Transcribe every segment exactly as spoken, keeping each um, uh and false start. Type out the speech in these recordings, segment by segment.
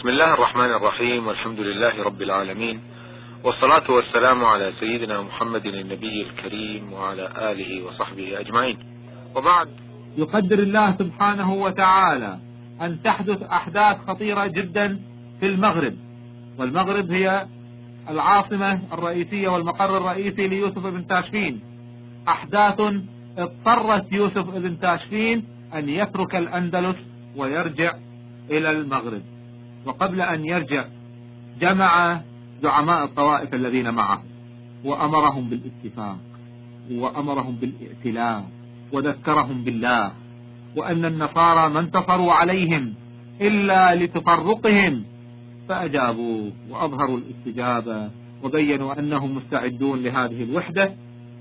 بسم الله الرحمن الرحيم، والحمد لله رب العالمين، والصلاة والسلام على سيدنا محمد النبي الكريم وعلى آله وصحبه أجمعين، وبعد. يقدر الله سبحانه وتعالى أن تحدث أحداث خطيرة جدا في المغرب، والمغرب هي العاصمة الرئيسية والمقر الرئيسي ليوسف بن تاشفين. أحداث اضطرت يوسف بن تاشفين أن يترك الأندلس ويرجع إلى المغرب، وقبل أن يرجع جمع زعماء الطوائف الذين معه وأمرهم بالاتفاق وأمرهم بالائتلاف وذكرهم بالله، وأن النصارى ما انتصروا عليهم إلا لتفرقهم، فأجابوا وأظهروا الاستجابة وبينوا أنهم مستعدون لهذه الوحدة،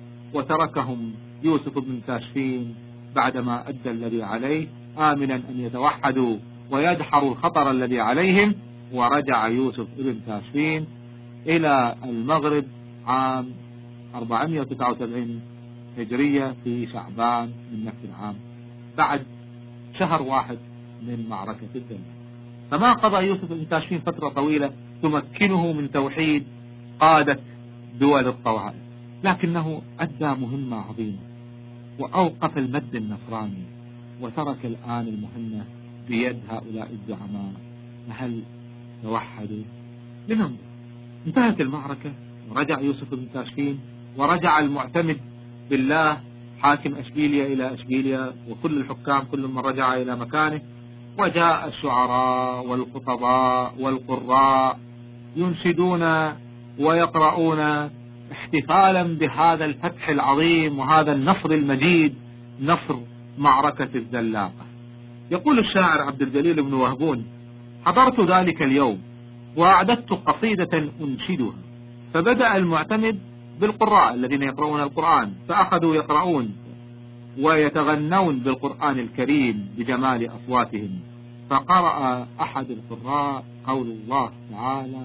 وتركهم يوسف بن تاشفين بعدما أدى الذي عليه، آمنا أن يتوحدوا ويدحروا الخطر الذي عليهم. ورجع يوسف بن تاشفين إلى المغرب عام أربعمائة وتسعة وسبعين هجرية في شعبان من نفس العام، بعد شهر واحد من معركة الدم. فما قضى يوسف بن تاشفين فترة طويلة تمكنه من توحيد قادة دول الطوائف، لكنه أدى مهمة عظيمة وأوقف المد النصراني، وترك الآن المهمة بيد هؤلاء الزعماء. هل توحدوا؟ لننظر. انتهت المعركة ورجع يوسف بن تاشفين، ورجع المعتمد بالله حاكم أشبيلية إلى أشبيلية، وكل الحكام كل من رجع إلى مكانه، وجاء الشعراء والخطباء والقراء ينشدون ويقرؤون احتفالا بهذا الفتح العظيم وهذا النصر المجيد، نصر معركة الزلاقة. يقول الشاعر عبد الجليل بن وهبون: حضرت ذلك اليوم وأعددت قصيدة أنشدها، فبدأ المعتمد بالقراء الذين يقرؤون القرآن، فأخذوا يقرؤون ويتغنون بالقرآن الكريم بجمال أصواتهم، فقرأ أحد القراء قول الله تعالى: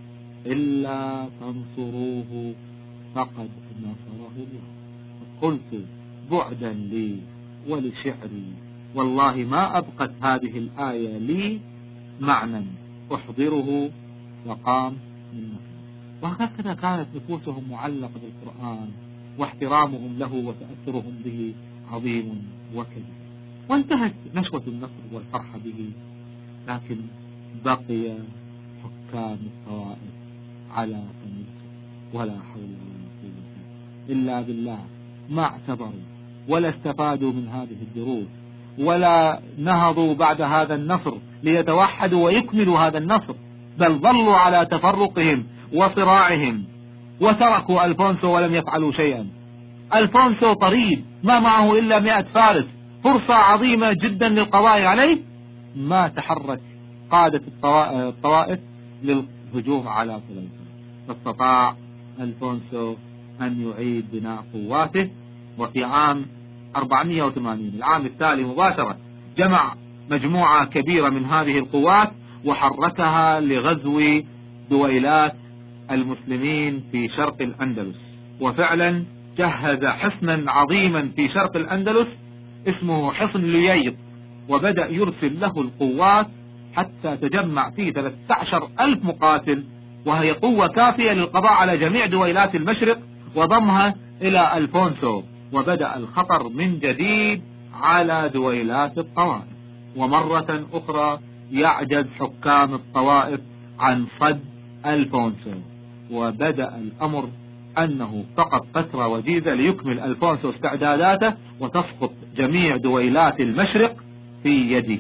إلا تنصروه فقد نصره الله. قلت بعدا لي ولشعري، والله ما أبقت هذه الآية لي معنى أحضره وقام من نفسه. وهكذا كانت نفوسهم معلقة بالقرآن، واحترامهم له وتأثرهم به عظيم وكبير. وانتهت نشوة النصر والفرح به، لكن بقي حكام الطوائف على قميصه، ولا حول ولا قوة إلا بالله. ما اعتبروا ولا استفادوا من هذه الدروس، ولا نهضوا بعد هذا النصر ليتوحدوا ويكملوا هذا النصر، بل ظلوا على تفرقهم وصراعهم، وتركوا ألفونسو ولم يفعلوا شيئا. ألفونسو طريد، ما معه إلا مئة فارس، فرصة عظيمة جدا للقضاء عليه، ما تحرك قادة الطوائف للهجوم على طليطلة. فاستطاع ألفونسو أن يعيد بناء قواته، وفي عام أربعمائة وثمانين العام التالي مباشرة جمع مجموعة كبيرة من هذه القوات وحركها لغزو دويلات المسلمين في شرق الأندلس. وفعلا جهز حصنا عظيما في شرق الأندلس اسمه حصن لييط، وبدأ يرسل له القوات حتى تجمع فيه ثلاثة عشر ألف مقاتل، وهي قوة كافية للقضاء على جميع دويلات المشرق وضمها إلى ألفونسو. وبدأ الخطر من جديد على دويلات الطوائف، ومرة أخرى يعجز حكام الطوائف عن صد ألفونسو، وبدأ الأمر أنه فقط فترة وجيزة ليكمل ألفونسو استعداداته وتسقط جميع دويلات المشرق في يده.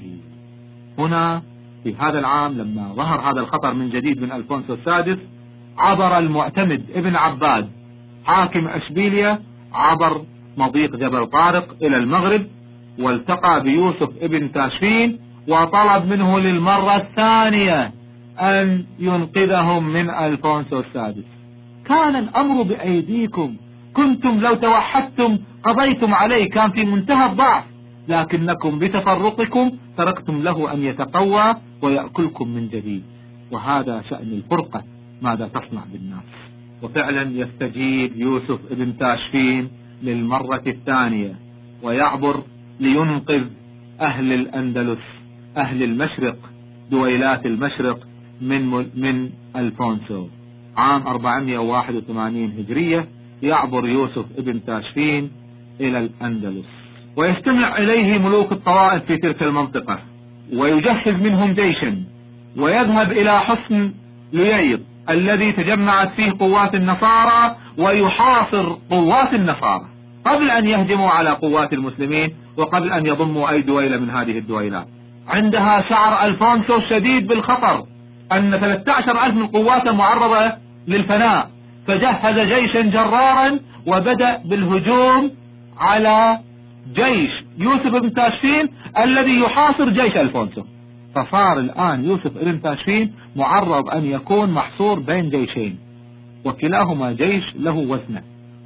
هنا في هذا العام لما ظهر هذا الخطر من جديد من ألفونسو السادس، عبر المعتمد ابن عباد حاكم أشبيلية عبر مضيق جبل طارق إلى المغرب، والتقى بيوسف ابن تاشفين وطلب منه للمرة الثانية أن ينقذهم من ألفونسو السادس. كان الأمر بأيديكم، كنتم لو توحدتم قضيتم عليه، كان في منتهى الضعف، لكنكم بتفرقكم تركتم له أن يتقوى ويأكلكم من جديد. وهذا شأن الفرقة، ماذا تصنع بالناس؟ وفعلا يستجيب يوسف ابن تاشفين للمرة الثانية ويعبر لينقذ أهل الأندلس أهل المشرق دويلات المشرق من من الفونسو. عام أربعمائة وواحد وثمانين هجرية يعبر يوسف ابن تاشفين إلى الأندلس، ويستمع إليه ملوك الطوائف في تلك المنطقة، ويجهز منهم جيشا، ويذهب إلى حصن لييط الذي تجمعت فيه قوات النصارى، ويحاصر قوات النصارى قبل أن يهجموا على قوات المسلمين، وقبل أن يضموا أي دويلة من هذه الدويلات. عندها شعر ألفونسو شديد بالخطر أن ثلاثة عشر ألف من قواته معرضة للفناء، فجهز جيشا جرارا وبدأ بالهجوم على جيش يوسف بن تاشفين الذي يحاصر جيش ألفونسو. فصار الآن يوسف بن تاشفين معرض أن يكون محصور بين جيشين، وكلاهما جيش له وزنه.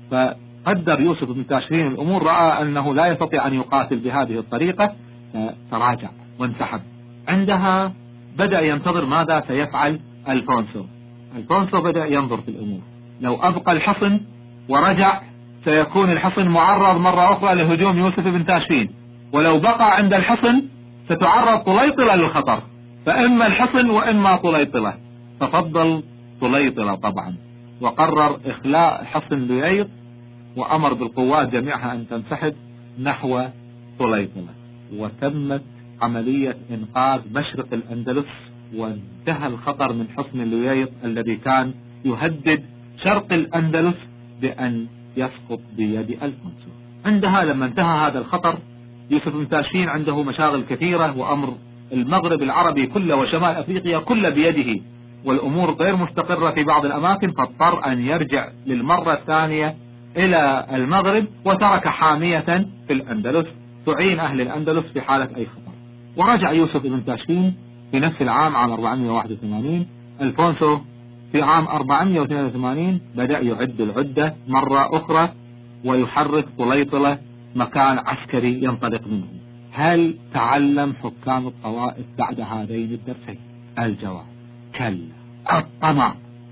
فقدر يوسف بن تاشفين الأمور، رأى أنه لا يستطيع أن يقاتل بهذه الطريقة، تراجع وانسحب. عندها بدأ ينتظر ماذا سيفعل ألفونسو. ألفونسو بدأ ينظر في الأمور، لو أبقى الحصن ورجع سيكون الحصن معرض مرة أخرى لهجوم يوسف بن تاشفين، ولو بقى عند الحصن ستعرض طليطلة للخطر، فإما الحصن وإما طليطلة. ففضل طليطلة طبعا، وقرر إخلاء حصن لييط، وأمر بالقوات جميعها أن تنسحب نحو طليطلة. وتمت عملية إنقاذ مشرق الأندلس، وانتهى الخطر من حصن لييط الذي كان يهدد شرق الأندلس بأن يسقط بيد ألفونسو. عندها لما انتهى هذا الخطر، يوسف بن تاشفين عنده مشاغل كثيرة، وأمر المغرب العربي كله وشمال أفريقيا كله بيده، والأمور غير مستقرة في بعض الأماكن، فاضطر أن يرجع للمرة الثانية إلى المغرب، وترك حامية في الأندلس تعين أهل الأندلس في حالة أي خطر. ورجع يوسف بن تاشفين في نفس العام، عام أربعمائة وواحد وثمانين. ألفونسو في عام أربعمائة واثنين وثمانين بدأ يعد العدة مرة أخرى، ويحرك طليطلة مكان عسكري ينطلق منه. هل تعلم حكام الطوائف بعد هذين الدرسين؟ الجواب كلا. الطمع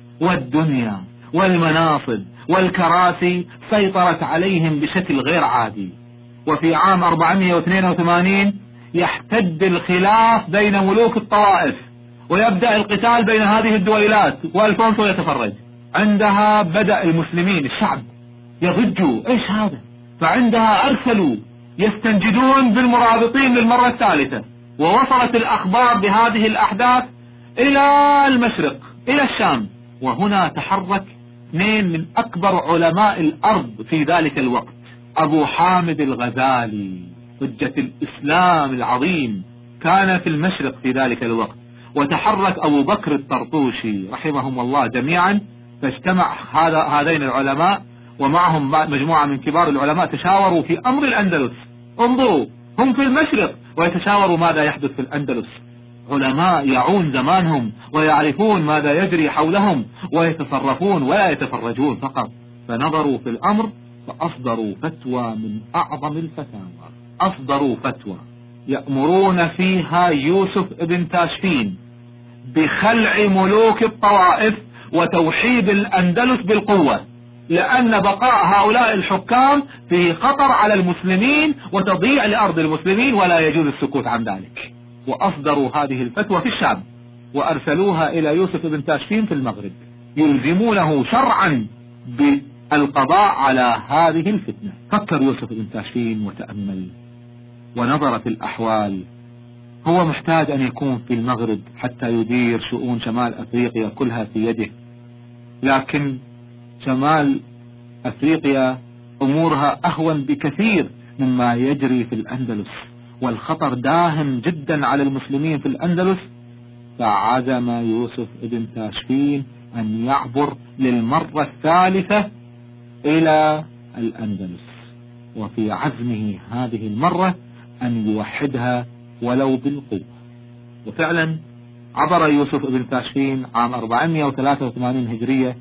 والدنيا والمناصب والكراسي سيطرت عليهم بشكل غير عادي. وفي عام أربعمائة واثنين وثمانين يحتد الخلاف بين ملوك الطوائف، ويبدأ القتال بين هذه الدويلات، وألفونسو يتفرج. عندها بدأ المسلمين الشعب يضجوا، ايش هذا؟ فعندها ارسلوا يستنجدون بالمرابطين للمرة الثالثة، ووصلت الاخبار بهذه الاحداث الى المشرق، الى الشام. وهنا تحرك اثنين من اكبر علماء الارض في ذلك الوقت، ابو حامد الغزالي حجة الاسلام العظيم، كان في المشرق في ذلك الوقت. وتحرك ابو بكر الطرطوشي رحمهم الله جميعا، فاجتمع هذا هذين العلماء ومعهم مجموعة من كبار العلماء، تشاوروا في أمر الأندلس. انظروا، هم في المشرق ويتشاوروا ماذا يحدث في الأندلس. علماء يعون زمانهم ويعرفون ماذا يجري حولهم، ويتصرفون ولا يتفرجون فقط. فنظروا في الأمر فأصدروا فتوى من أعظم الفتاوى. أصدروا فتوى يأمرون فيها يوسف ابن تاشفين بخلع ملوك الطوائف وتوحيد الأندلس بالقوة، لأن بقاء هؤلاء الحكام في خطر على المسلمين وتضيع لأرض المسلمين، ولا يجوز السكوت عن ذلك. وأصدروا هذه الفتوى في الشام، وأرسلوها إلى يوسف بن تاشفين في المغرب، يلزمونه شرعا بالقضاء على هذه الفتنة. فكر يوسف بن تاشفين وتأمل ونظر في الأحوال. هو محتاج أن يكون في المغرب حتى يدير شؤون شمال أفريقيا كلها في يده، لكن شمال أفريقيا أمورها أهون بكثير مما يجري في الأندلس، والخطر داهم جدا على المسلمين في الأندلس. فعزم يوسف ابن تاشفين أن يعبر للمرة الثالثة إلى الأندلس، وفي عزمه هذه المرة أن يوحدها ولو بالقوة. وفعلا عبر يوسف ابن تاشفين عام أربعمائة وثلاثة وثمانين هجرية،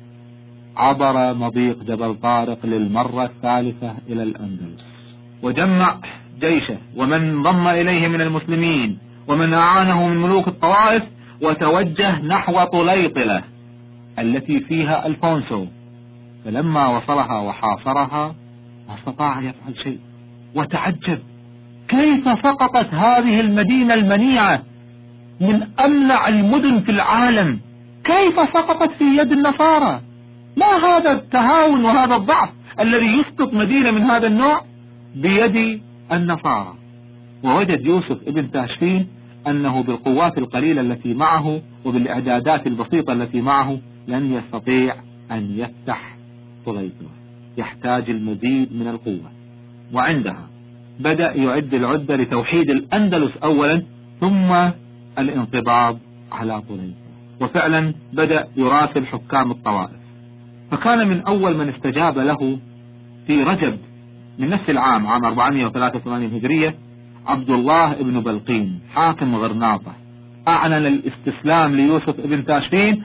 عبر مضيق جبل طارق للمرة الثالثة إلى الأندلس، وجمع جيشه ومن انضم إليه من المسلمين ومن أعانه من ملوك الطوائف، وتوجه نحو طليطلة التي فيها ألفونسو. فلما وصلها وحاصرها ما استطاع يفعل شيء، وتعجب كيف سقطت هذه المدينة المنيعة من أمنع المدن في العالم كيف سقطت في يد النصارى؟ ما هذا التهاون وهذا الضعف الذي يسقط مدينة من هذا النوع بيد النصارى؟ ووجد يوسف ابن تاشفين أنه بالقوات القليلة التي معه وبالإعدادات البسيطة التي معه لن يستطيع أن يفتح طليطلة، يحتاج المزيد من القوة. وعندها بدأ يعد العدة لتوحيد الأندلس أولا ثم الانقباض على طليطلة. وفعلا بدأ يراسل حكام الطوائف، فكان من أول من استجاب له في رجب من نفس العام عام أربعمائة وثلاثة وثمانين هجرية عبد الله ابن بلقين حاكم غرناطة. أعلن الاستسلام ليوسف ابن تاشفين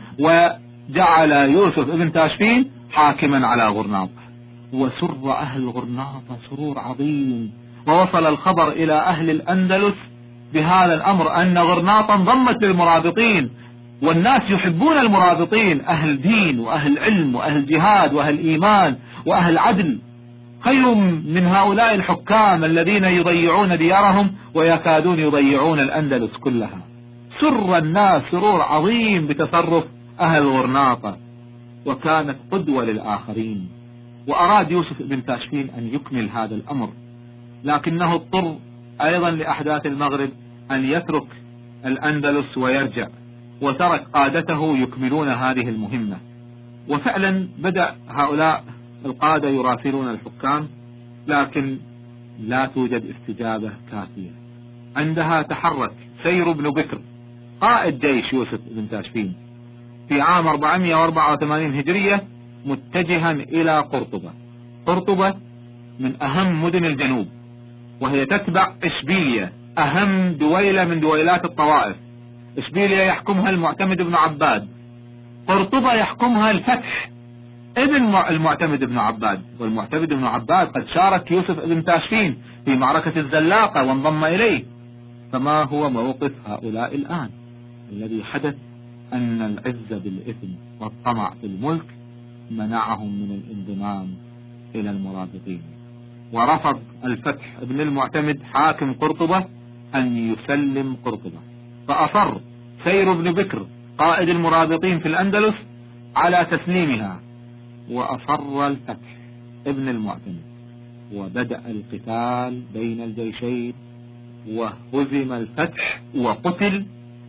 وجعل يوسف ابن تاشفين حاكما على غرناطة، وسر أهل غرناطة سرور عظيم. ووصل الخبر إلى أهل الأندلس بهذا الأمر أن غرناطة انضمت للمرابطين، والناس يحبون المرابطين، أهل دين وأهل علم وأهل جهاد وأهل إيمان وأهل عدل، خير من هؤلاء الحكام الذين يضيعون ديارهم ويكادون يضيعون الأندلس كلها. سر الناس سرور عظيم بتصرف أهل غرناطة، وكانت قدوة للآخرين. وأراد يوسف بن تاشفين أن يكمل هذا الأمر، لكنه اضطر أيضا لأحداث المغرب أن يترك الأندلس ويرجع، وترك قادته يكملون هذه المهمة. وفعلا بدأ هؤلاء القادة يراسلون الحكام، لكن لا توجد استجابة كافية. عندها تحرك سير بن بكر قائد جيش يوسف بن تاشفين في عام أربعمائة وأربعة وثمانين هجرية متجها إلى قرطبة. قرطبة من أهم مدن الجنوب، وهي تتبع إشبيلية، أهم دويلة من دويلات الطوائف. إشبيلية يحكمها المعتمد بن عباد، قرطبة يحكمها الفتح ابن المعتمد بن عباد. والمعتمد بن عباد قد شارك يوسف بن تاشفين في معركة الزلاقة وانضم إليه. فما هو موقف هؤلاء الآن؟ الذي حدث أن العز بالإثم والطمع في الملك منعهم من الانضمام إلى المرابطين، ورفض الفتح ابن المعتمد حاكم قرطبة أن يسلم قرطبة، فأصر سير بن بكر قائد المرابطين في الأندلس على تسليمها، وأصر الفتح ابن المعتمد، وبدأ القتال بين الجيشين، وهزم الفتح وقتل،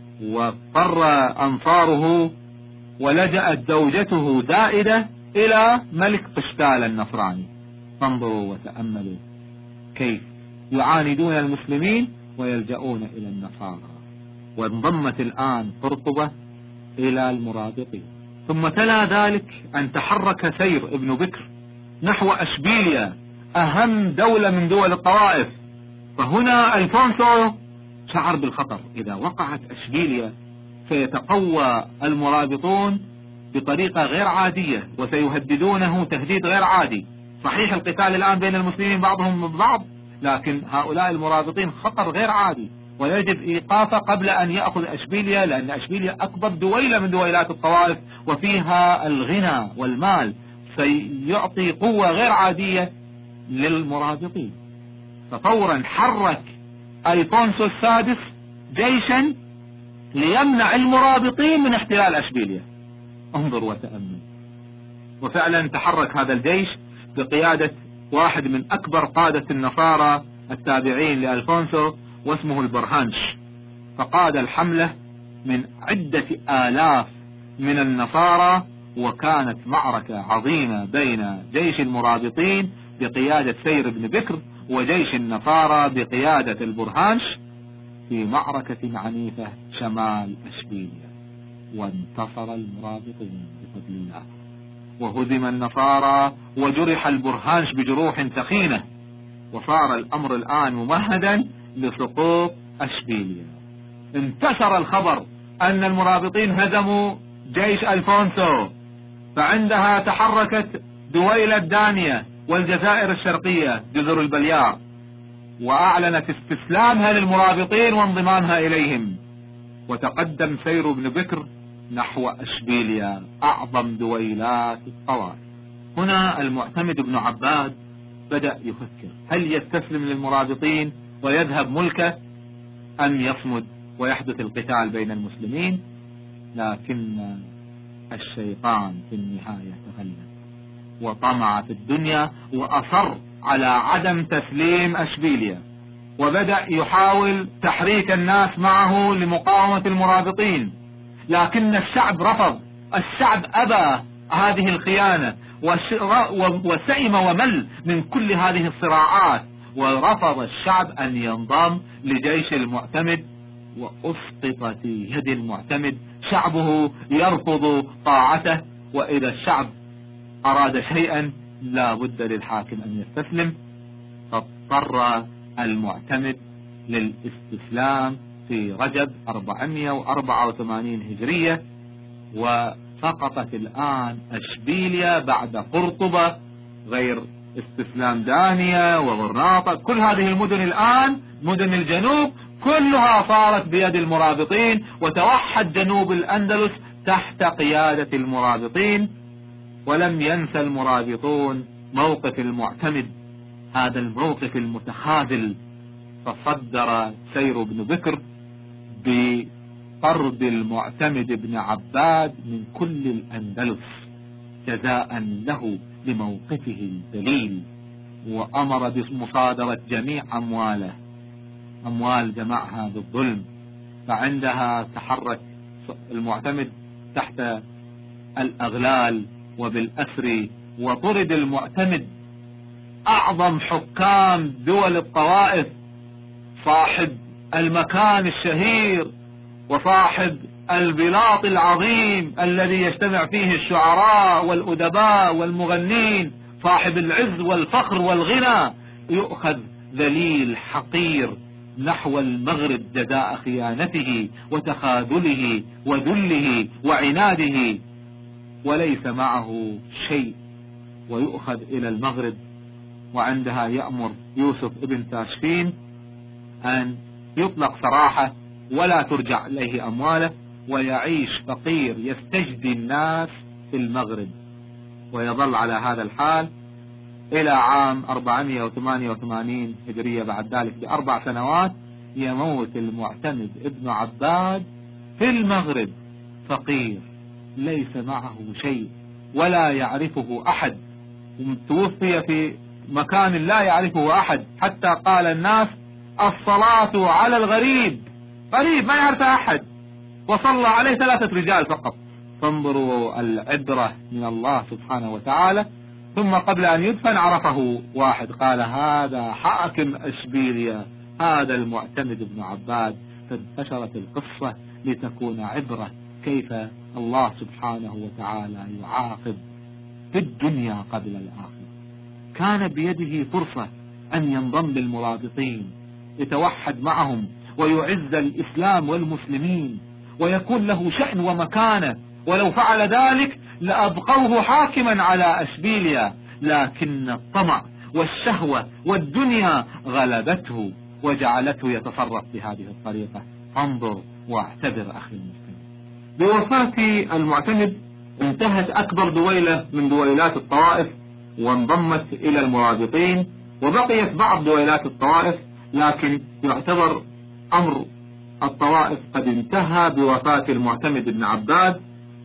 واضطر أنصاره ولجأت زوجته زائدة إلى ملك قشتال النصراني. فانظروا وتأملوا كيف يعاندون المسلمين ويلجؤون إلى النصارى. وانضمت الآن قرطبة إلى المرابطين. ثم تلا ذلك أن تحرك سير ابن بكر نحو أشبيلية، أهم دولة من دول الطوائف. فهنا ألفونسو شعر بالخطر، إذا وقعت أشبيلية سيتقوى المرابطون بطريقة غير عادية وسيهددونه تهديد غير عادي. صحيح القتال الآن بين المسلمين بعضهم ببعض، لكن هؤلاء المرابطين خطر غير عادي، ويجب إيقافه قبل أن يأخذ أشبيلية، لأن أشبيلية أكبر دويلة من دويلات الطوائف وفيها الغنى والمال، سيعطي قوة غير عادية للمرابطين. ففورا حرك ألفونسو السادس جيشا ليمنع المرابطين من احتلال أشبيلية. انظر وتأمل. وفعلا تحرك هذا الجيش بقيادة واحد من أكبر قادة النصارى التابعين لألفونسو واسمه البرهانش، فقاد الحملة من عدة آلاف من النصارى، وكانت معركة عظيمة بين جيش المرابطين بقيادة سير بن بكر وجيش النصارى بقيادة البرهانش في معركة عنيفة شمال أشبيلية. وانتصر المرابطين بفضل الله، وهزم النصارى وجرح البرهانش بجروح ثخينة، وصار الأمر الآن ممهدا لسقوط أشبيلية. انتشر الخبر أن المرابطين هزموا جيش ألفونسو، فعندها تحركت دويلة دانية والجزائر الشرقية جزر البليار، وأعلنت استسلامها للمرابطين وانضمامها إليهم. وتقدم سير بن بكر نحو أشبيلية أعظم دويلات الطوائف. هنا المعتمد بن عباد بدأ يفكر، هل يستسلم للمرابطين ويذهب ملكه أم يصمد ويحدث القتال بين المسلمين، لكن الشيطان في النهاية تغلب وطمع في الدنيا وأصر على عدم تسليم أشبيلية، وبدأ يحاول تحريك الناس معه لمقاومة المرابطين، لكن الشعب رفض. الشعب أبى هذه الخيانة وسئم ومل من كل هذه الصراعات، ورفض الشعب أن ينضم لجيش المعتمد، وأسقط في يد المعتمد. شعبه يرفض طاعته، وإذا الشعب أراد شيئا لا بد للحاكم أن يستسلم، فاضطر المعتمد للاستسلام في رجب أربعمائة وأربعة وثمانين هجرية، وسقطت الآن أشبيلية بعد قرطبة، غير استسلام دانية وغرناطة. كل هذه المدن الآن، مدن الجنوب كلها صارت بيد المرابطين، وتوحد جنوب الأندلس تحت قيادة المرابطين. ولم ينسى المرابطون موقف المعتمد، هذا الموقف المتخاذل، فصدر سير بن بكر بطرد المعتمد بن عباد من كل الأندلس جزاء له لموقفه الذليل، وأمر بمصادرة جميع أمواله، أموال جمعها بالظلم. فعندها تحرك المعتمد تحت الأغلال وبالأسر، وطرد المعتمد أعظم حكام دول الطوائف، صاحب المكان الشهير وصاحب البلاط العظيم الذي يجتمع فيه الشعراء والأدباء والمغنين، صاحب العز والفخر والغنى، يؤخذ ذليل حقير نحو المغرب جزاء خيانته وتخاذله وذله وعناده، وليس معه شيء، ويؤخذ إلى المغرب. وعندها يأمر يوسف ابن تاشفين أن يطلق سراحة ولا ترجع إليه أمواله، ويعيش فقير يستجدي الناس في المغرب، ويظل على هذا الحال إلى عام أربعمائة وثمانية وثمانين هجرية. بعد ذلك بأربع سنوات يموت المعتمد ابن عباد في المغرب فقير ليس معه شيء ولا يعرفه أحد، توفي في مكان لا يعرفه أحد، حتى قال الناس الصلاة على الغريب، غريب ما يعرف أحد، وصلى عليه ثلاثة رجال فقط. فانظروا العبرة من الله سبحانه وتعالى. ثم قبل أن يدفن عرفه واحد، قال هذا حاكم أشبيلية، هذا المعتمد بن عباد. فانتشرت القصة لتكون عبرة كيف الله سبحانه وتعالى يعاقب في الدنيا قبل الآخرة. كان بيده فرصة أن ينضم للمرابطين، يتوحد معهم ويعز الإسلام والمسلمين ويكون له شأن ومكانة، ولو فعل ذلك لأبقوه حاكما على أشبيلية، لكن الطمع والشهوة والدنيا غلبته وجعلته يتصرف بهذه الطريقة. انظر واعتبر أخي المسلم. بوفاة المعتمد انتهت أكبر دويلة من دويلات الطوائف وانضمت إلى المرابطين، وبقيت بعض دويلات الطوائف، لكن يعتبر أمر الطوائف قد انتهى بوفاة المعتمد بن عباد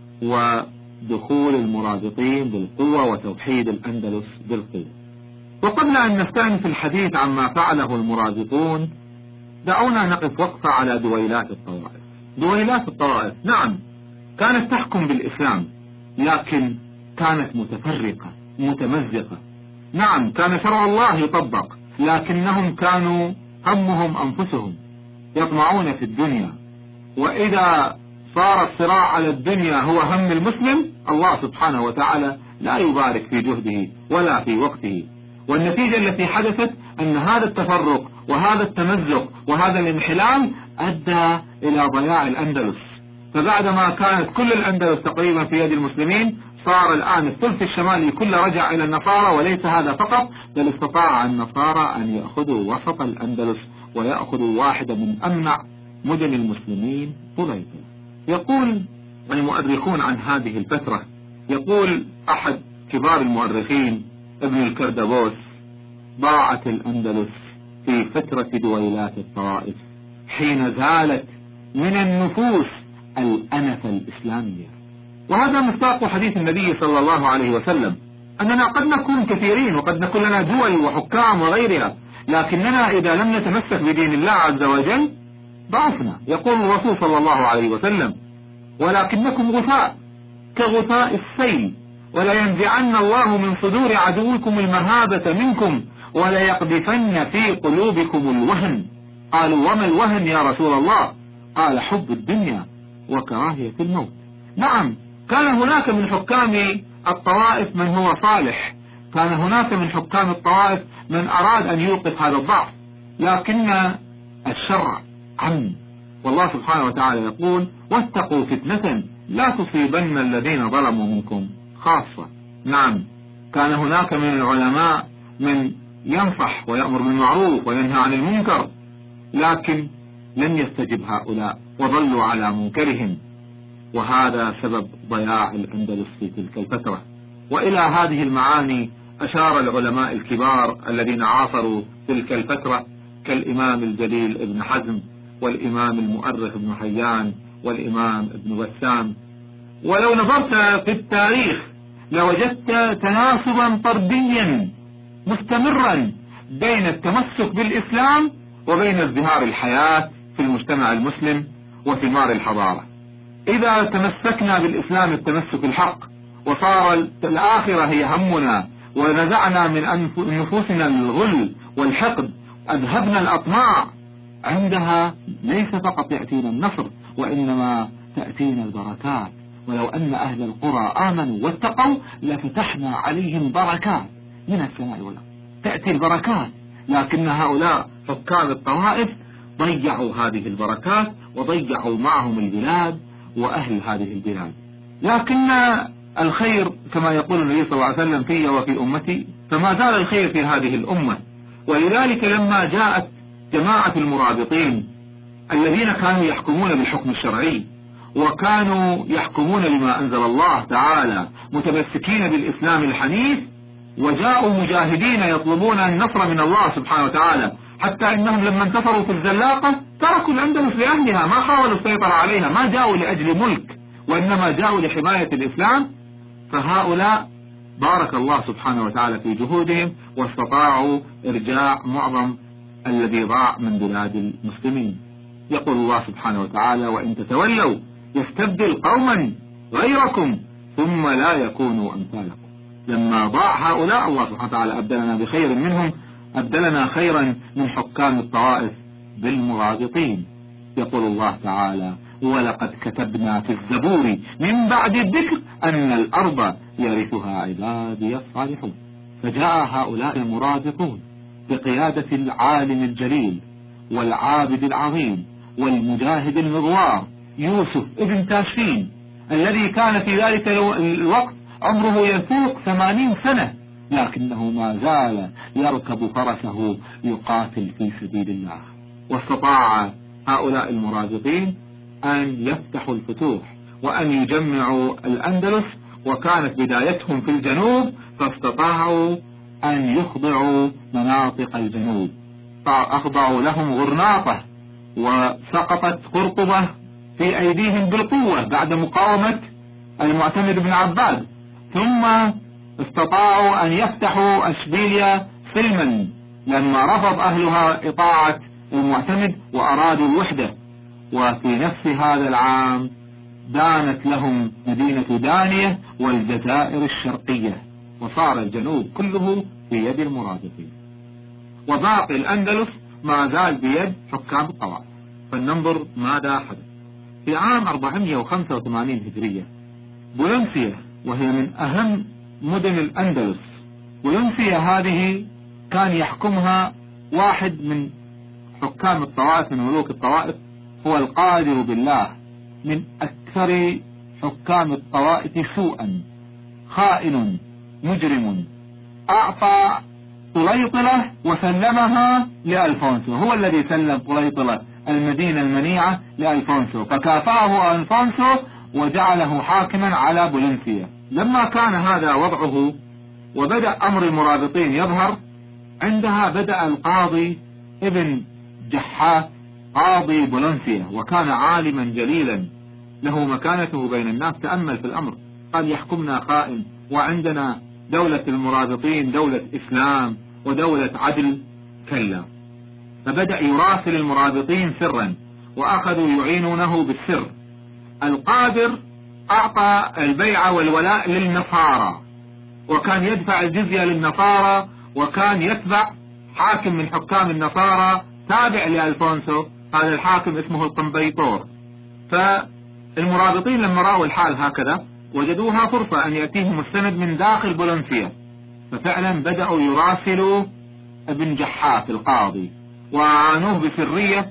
ودخول المرابطين بالقوة وتوحيد الأندلس بالقوة. وقبل أن نستأنف الحديث عما فعله المرابطون، دعونا نقف وقفة على دويلات الطوائف. دويلات الطوائف نعم كانت تحكم بالإسلام، لكن كانت متفرقة متمزقة. نعم كان شرع الله يطبق، لكنهم كانوا همهم أنفسهم، يطمعون في الدنيا، وإذا صار الصراع على الدنيا هو هم المسلم، الله سبحانه وتعالى لا يبارك في جهده ولا في وقته. والنتيجة التي حدثت أن هذا التفرق وهذا التمزق وهذا الانحلال أدى إلى ضياع الأندلس. فبعدما كانت كل الأندلس تقريبا في يد المسلمين، صار الآن الثلث الشمالي كله رجع إلى النصارى، وليس هذا فقط، بل استطاع النصارى أن يأخذوا وسط الأندلس ويأخذوا واحدة من أمنع مدن المسلمين طليطلة. يقول المؤرخون عن هذه الفترة، يقول أحد كبار المؤرخين ابن الكردبوس: ضاعت الأندلس في فترة دويلات الطوائف، حين زالت من النفوس الأنفة الإسلامية. وهذا مصداق حديث النبي صلى الله عليه وسلم أننا قد نكون كثيرين وقد نكون لنا دول وحكام وغيرها، لكننا إذا لم نتمسك بدين الله عز وجل ضعفنا. يقول الرسول صلى الله عليه وسلم: ولكنكم غثاء كغثاء السيل، ولينزعن الله من صدور عدوكم المهابة منكم، وليقذفن في قلوبكم الوهن. قالوا: وما الوهن يا رسول الله؟ قال: حب الدنيا وكراهية الموت. نعم، كان هناك من حكام الطوائف من هو صالح، كان هناك من حكام الطوائف من أراد أن يوقف هذا الضعف، لكن الشرع عم. والله سبحانه وتعالى يقول: واتقوا فتنة لا تصيبن الذين ظلموا منكم خاصة. نعم، كان هناك من العلماء من ينصح ويأمر بالمعروف وينهى عن المنكر، لكن لم يستجب هؤلاء وظلوا على منكرهم، وهذا سبب ضياع الأندلس في تلك الفترة. وإلى هذه المعاني أشار العلماء الكبار الذين عاصروا تلك الفترة كالإمام الجليل ابن حزم، والإمام المؤرخ ابن حيان، والإمام ابن بسام. ولو نظرت في التاريخ لوجدت تناسبا طرديا مستمرا بين التمسك بالإسلام وبين ازدهار الحياة في المجتمع المسلم وثمار الحضارة. إذا تمسكنا بالإسلام التمسك الحق وصار الآخرة هي همنا، ونزعنا من نفوسنا الغل والحقد، أذهبنا الأطماع، عندها ليس فقط يأتينا النصر وإنما تأتينا البركات. ولو أن أهل القرى آمنوا واتقوا لفتحنا عليهم بركات من السماء والأرض. تأتي البركات، لكن هؤلاء حكام الطوائف ضيعوا هذه البركات وضيعوا معهم البلاد وأهل هذه البلاد. لكن الخير كما يقول النبي صلى الله عليه وسلم: في وفي أمتي، فما زال الخير في هذه الأمة. ولذلك لما جاءت جماعة المرابطين الذين كانوا يحكمون بالحكم الشرعي وكانوا يحكمون لما أنزل الله تعالى متمسكين بالإسلام الحنيف، وجاءوا مجاهدين يطلبون النصر من الله سبحانه وتعالى، حتى إنهم لما انتصروا في الزلاقة تركوا الأندلس لأهلها، ما حاولوا السيطرة عليها، ما جاءوا لأجل ملك وإنما جاءوا لحماية الإسلام. فهؤلاء بارك الله سبحانه وتعالى في جهودهم واستطاعوا إرجاع معظم الذي ضاع من بلاد المسلمين. يقول الله سبحانه وتعالى: وإن تتولوا يستبدل قوما غيركم ثم لا يكونوا أمثالكم. لما ضاع هؤلاء الله سبحانه وتعالى أبدلنا بخير منهم، أبدلنا خيرا من حكام الطوائف بالمرابطين. يقول الله تعالى: ولقد كتبنا في الزبور من بعد الذكر أن الأرض يرثها عبادي الصالحون. فجاء هؤلاء المرابطون بقيادة العالم الجليل والعابد العظيم والمجاهد المغوار يوسف ابن تاشفين، الذي كان في ذلك الوقت عمره يفوق ثمانين سنة، لكنه ما زال يركب فرسه يقاتل في سبيل الله. واستطاع هؤلاء المرابطين أن يفتحوا الفتوح وأن يجمعوا الأندلس، وكانت بدايتهم في الجنوب، فاستطاعوا أن يخضعوا مناطق الجنوب، فأخضعوا لهم غرناطة وسقطت قرطبة في أيديهم بالقوة بعد مقاومة المعتمد بن عباد، ثم استطاعوا أن يفتحوا أشبيليا سلما لما رفض أهلها إطاعة المعتمد وأرادوا الوحدة. وفي نفس هذا العام دانت لهم مدينة دانية والجزائر الشرقية، وصار الجنوب كله بيد المرابطين، وباقي الأندلس ما زال بيد حكام الطوائف. فلننظر ماذا حدث. في عام أربعمائة وخمسة وثمانين هجرية بولنسيا، وهي من أهم مدن الأندلس، بولنسيا هذه كان يحكمها واحد من حكام الطوائف من ملوك الطوائف، هو القادر بالله، من أكثر حكام الطوائف سوءا، خائن مجرم، أعطى طليطلة وسلمها لألفونسو، هو الذي سلم طليطلة المدينة المنيعة لألفونسو، فكافأه ألفونسو وجعله حاكما على بولنسيا. لما كان هذا وضعه وبدأ أمر المرابطين يظهر، عندها بدأ القاضي ابن جحات قاضي بولنسيا وكان عالما جليلا له مكانته بين الناس، تأمل في الأمر، قال يحكمنا خائن وعندنا دولة المرابطين دولة إسلام ودولة عدل؟ كلا. فبدأ يراسل المرابطين سرا وأخذوا يعينونه بالسر. القادر أعطى البيعة والولاء للنصارى وكان يدفع الجزية للنصارى، وكان يتبع حاكم من حكام النصارى تابع لألفونسو، هذا الحاكم اسمه القنبيطور. فالمرابطين لما رأوا الحال هكذا وجدوها فرصة أن يأتيهم السند من داخل بولنسيا، ففعلا بدأوا يراسلوا ابن جحاف القاضي وعانوه بسرية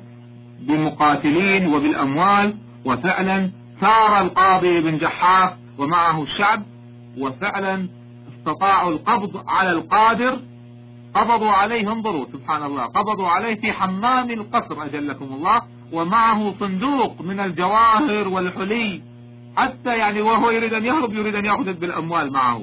بمقاتلين وبالأموال، وفعلا ثار القاضي ابن جحاف ومعه الشعب، وفعلا استطاعوا القبض على القادر. قبضوا عليه، انظروا سبحان الله، قبضوا عليه في حمام القصر أجلكم الله، ومعه صندوق من الجواهر والحلي، حتى يعني وهو يريد أن يهرب يريد أن يأخذ بالأموال معه.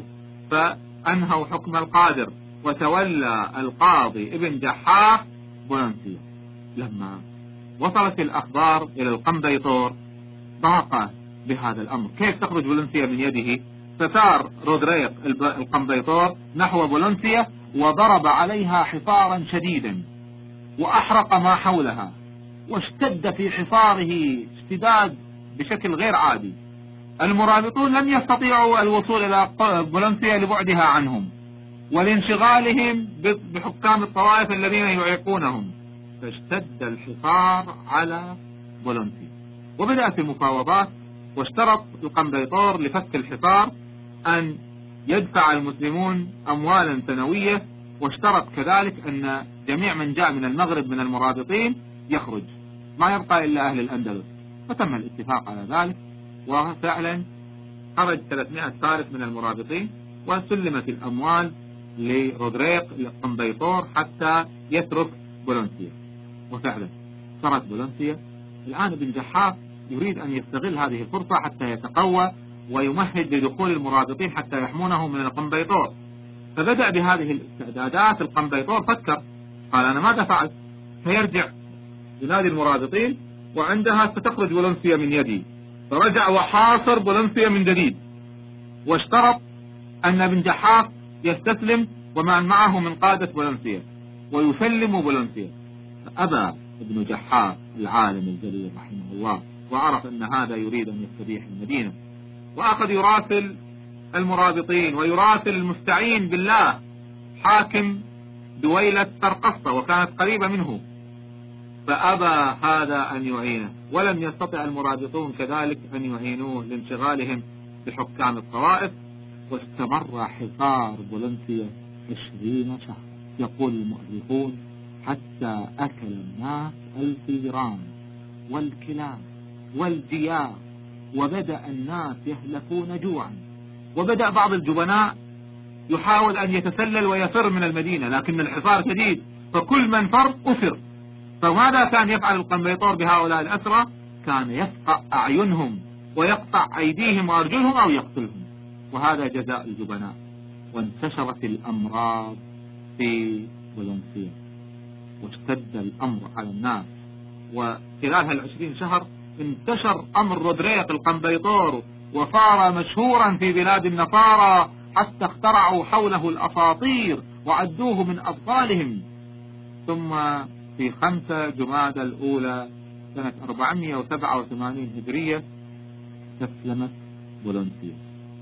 فأنهوا حكم القادر وتولى القاضي ابن جحاف بولنسيا. لما وصلت الأخبار إلى القنبيطور ضاق بهذا الأمر، كيف تخرج بولنسيا من يده؟ فثار رودريق القنبيطور نحو بولنسيا وضرب عليها حصارا شديدا وأحرق ما حولها، واشتد في حصاره اشتداد بشكل غير عادي. المرابطون لم يستطيعوا الوصول إلى بولنسيا لبعدها عنهم ولانشغالهم بحكام الطوائف الذين يعيقونهم، فاشتد الحصار على بولنسيا. وبدأت المفاوضات، واشترط القنبيطور لفك الحصار أن يدفع المسلمون أموالا سنوية، واشترط كذلك أن جميع من جاء من المغرب من المرابطين يخرج، ما يبقى إلا أهل الأندلس. فتم الاتفاق على ذلك، وفعلا خرج ثلاثمائة فارس من المرابطين، وسلمت الأموال لرودريق القنبيطور حتى يترك بولنسيا. وفعلا صارت بولنسيا. الآن ابن جحاف يريد أن يستغل هذه الفرصة حتى يتقوى ويمهد لدخول المرابطين حتى يحمونه من القنبيطور. فبدأ بهذه الاستعدادات. القنبيطور فكر، قال أنا ماذا فعل؟ فيرجع ينادي المرابطين وعندها ستخرج بولنسيا من يدي. فرجع وحاصر بولنسيا من جديد، واشترط أن ابن جحاف يستسلم ومن معه من قادة بولنسيا ويسلم بولنسيا. فأبى ابن جحاف العالم الجليل رحمه الله، وعرف أن هذا يريد أن يستبيح المدينة، وأخذ يراسل المرابطين ويراسل المستعين بالله حاكم دويلة ترقسطة وكانت قريبة منه، فأبى هذا أن يعينه، ولم يستطع المرابطون كذلك أن يعينوه لانشغالهم بحكام الطوائف. واستمر حصار بولنسيا عشرين شهر، يقول المؤرخون حتى أكل الناس الفيران والكلاب والدياب، وبدأ الناس يهلكون جوعا، وبدأ بعض الجبناء يحاول أن يتسلل ويفر من المدينة، لكن الحصار شديد فكل من فر أسر. فماذا كان يفعل القنبيطور بهؤلاء الأسرى؟ كان يفقع أعينهم ويقطع أيديهم وأرجلهم أو يقتلهم، وهذا جزاء الجبناء. وانتشرت الأمراض في بولنسيا واشتد الأمر على الناس، وخلال هالعشرين شهر انتشر أمر رودريق القنبيطور وصار مشهورا في بلاد النصارى، حتى اخترعوا حوله الأساطير وعدوه من أبطالهم. ثم في خمسة جمادى الأولى سنة أربعمائة وسبعة وثمانين هجرية استسلمت بولنسيا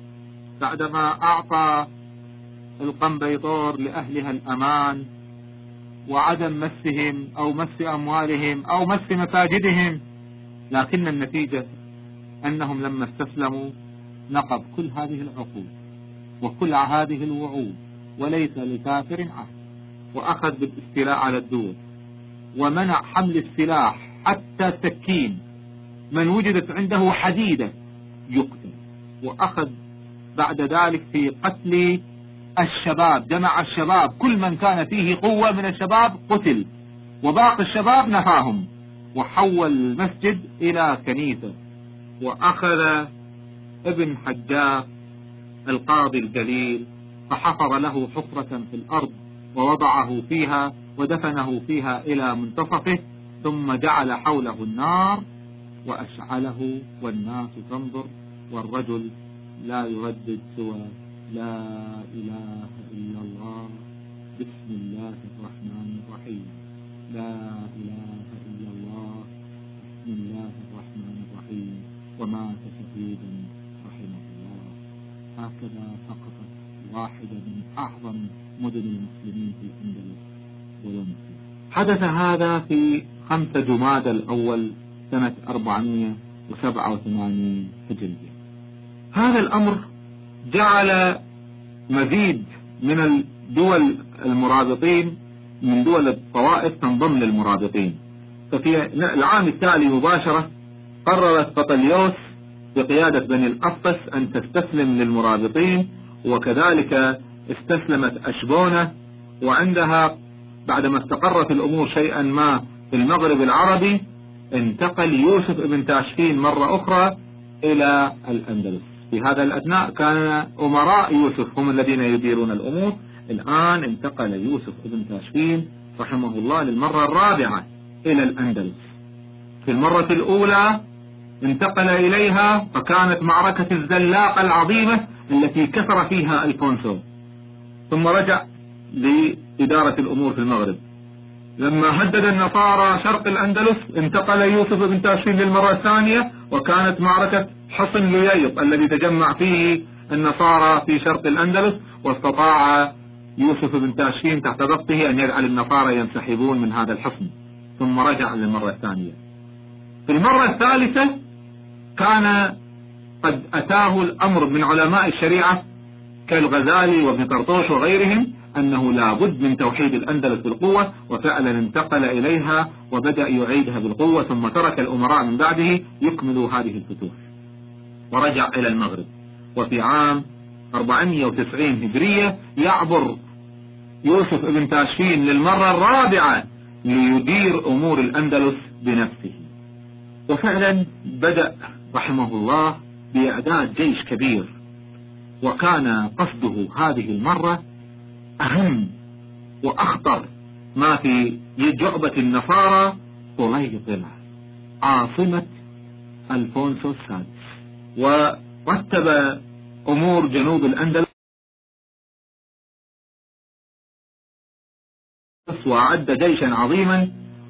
بعدما أعطى القنبيطور لأهلها الأمان وعدم مسهم أو مس أموالهم أو مس مساجدهم. لكن النتيجة أنهم لما استسلموا نقض كل هذه العقود وكل هذه الوعود، وليس لكافر عهد، وأخذ بالاستيلاء على الدول ومنع حمل السلاح حتى السكين، من وجدت عنده حديدة يقتل. وأخذ بعد ذلك في قتل الشباب، جمع الشباب، كل من كان فيه قوة من الشباب قتل، وباقي الشباب نفاهم، وحول المسجد إلى كنيسة. وأخذ ابن حجاج القاضي الجليل فحفر له حفرة في الأرض ووضعه فيها ودفنه فيها إلى منتصفه، ثم جعل حوله النار وأشعله والناس تنظر والرجل لا يردد سوى لا إله إلا الله بسم الله الرحمن الرحيم، لا إله إلا الله بسم الله الرحمن الرحيم، ومات شهيدا رحمه الله. هكذا سقطت واحدة من أعظم مدن المسلمين في الأندلس بولونسيا. حدث هذا في خمسة جماد الأول سنة أربعمائة وسبعة وثمانين هجرية. هذا الأمر جعل مزيد من الدول المرابطين من دول الطوائف تنضم للمرابطين. ففي العام التالي مباشرة قررت بطليوس بقيادة بني الأفطس أن تستسلم للمرابطين، وكذلك استسلمت أشبونة. وعندها بعدما استقرت الأمور شيئا ما في المغرب العربي انتقل يوسف ابن تاشفين مرة أخرى إلى الأندلس. في هذا الأثناء كان أمراء يوسف هم الذين يديرون الأمور. الآن انتقل يوسف ابن تاشفين رحمه الله للمرة الرابعة إلى الأندلس. في المرة الأولى انتقل إليها فكانت معركة الزلاقة العظيمة التي كسر فيها ألفونسو، ثم رجع لإدارة الأمور في المغرب. لما هدد النصارى شرق الأندلس انتقل يوسف بن تاشفين للمرة الثانية، وكانت معركة حصن لييط الذي تجمع فيه النصارى في شرق الأندلس، واستطاع يوسف بن تاشفين تحت ضغطه أن يجعل النصارى ينسحبون من هذا الحصن، ثم رجع للمرة الثانية. في المرة الثالثة كان قد أتاه الأمر من علماء الشريعة كالغزالي وابن طرطوش وغيرهم أنه لا بد من توحيد الأندلس بالقوة، وفعلا انتقل إليها وبدأ يعيدها بالقوة، ثم ترك الأمراء من بعده يكملوا هذه الفتوح ورجع إلى المغرب. وفي عام أربعمائة وتسعين هجرية يعبر يوسف ابن تاشفين للمرة الرابعة ليدير أمور الأندلس بنفسه. وفعلا بدأ رحمه الله بإعداد جيش كبير، وكان قصده هذه المرة أهم وأخطر ما في جعبة النصارى طليطلة عاصمة ألفونسو السادس. ورتب أمور جنوب الأندلس وأعد جيشا عظيما،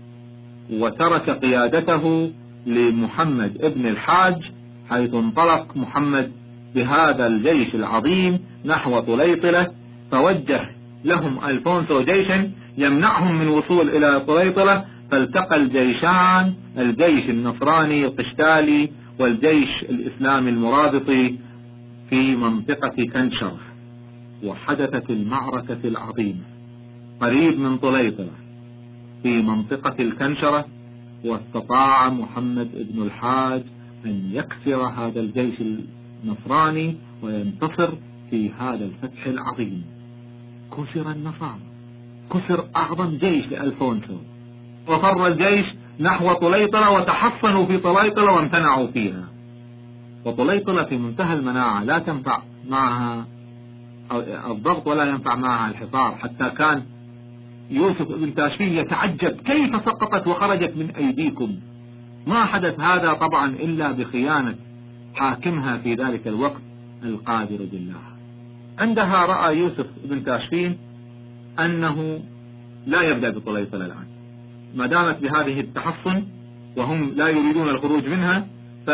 وترك قيادته لمحمد ابن الحاج، حيث انطلق محمد بهذا الجيش العظيم نحو طليطلة، فوجه لهم ألفونسو جيشا يمنعهم من وصول إلى طليطلة، فالتقى الجيشان، الجيش النصراني القشتالي والجيش الإسلامي المرابطي في منطقة كنشر، وحدثت المعركة العظيمة قريب من طليطلة في منطقة الكنشرة، واستطاع محمد ابن الحاج أن يكسر هذا الجيش النصراني وينتصر في هذا الفتح العظيم. كسر النصارى، كسر أعظم جيش لألفونسو، وفر الجيش نحو طليطلة وتحصنوا في طليطلة وامتنعوا فيها. وطليطلة في منتهى المناعة، لا تنفع معها الضغط ولا ينفع معها الحصار، حتى كان يوسف ابن تاشفين يتعجب كيف سقطت وخرجت من أيديكم. ما حدث هذا طبعا إلا بخيانة حاكمها في ذلك الوقت القادر بالله. عندها رأى يوسف ابن تاشفين أنه لا يبدأ بطليطلة الآن، ما دامت بهذه التحصن وهم لا يريدون الخروج منها،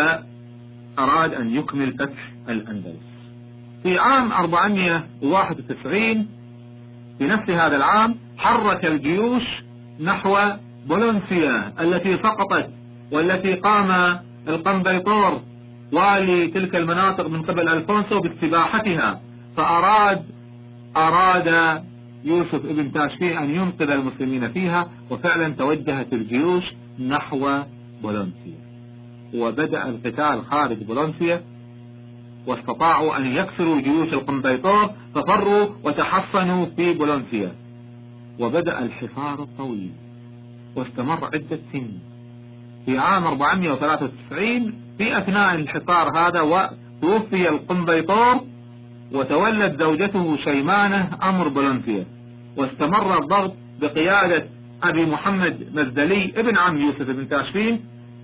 فأراد أن يكمل فتح الأندلس. في عام أربعمائة وواحد وتسعين في نفس هذا العام حرك الجيوش نحو بولونسيا التي سقطت، والتي قام القنبيطور والي تلك المناطق من قبل ألفونسو باستباحتها. فأراد أراد يوسف ابن تاشفين أن ينقذ المسلمين فيها، وفعلا توجهت الجيوش نحو بولونسيا، وبدأ القتال خارج بولونسيا، واستطاعوا أن يكسروا جيوش القنبيطور ففروا وتحصنوا في بولونسيا. وبدأ الحصار الطويل واستمر عدة سنين. في عام أربعمائة وثلاثة وتسعين في أثناء الحصار هذا وتوفي القنبيطور، وتولت زوجته شيمانة أمر بولونسيا، واستمر الضغط بقيادة أبي محمد مزدلي ابن عم يوسف بن تاشفين،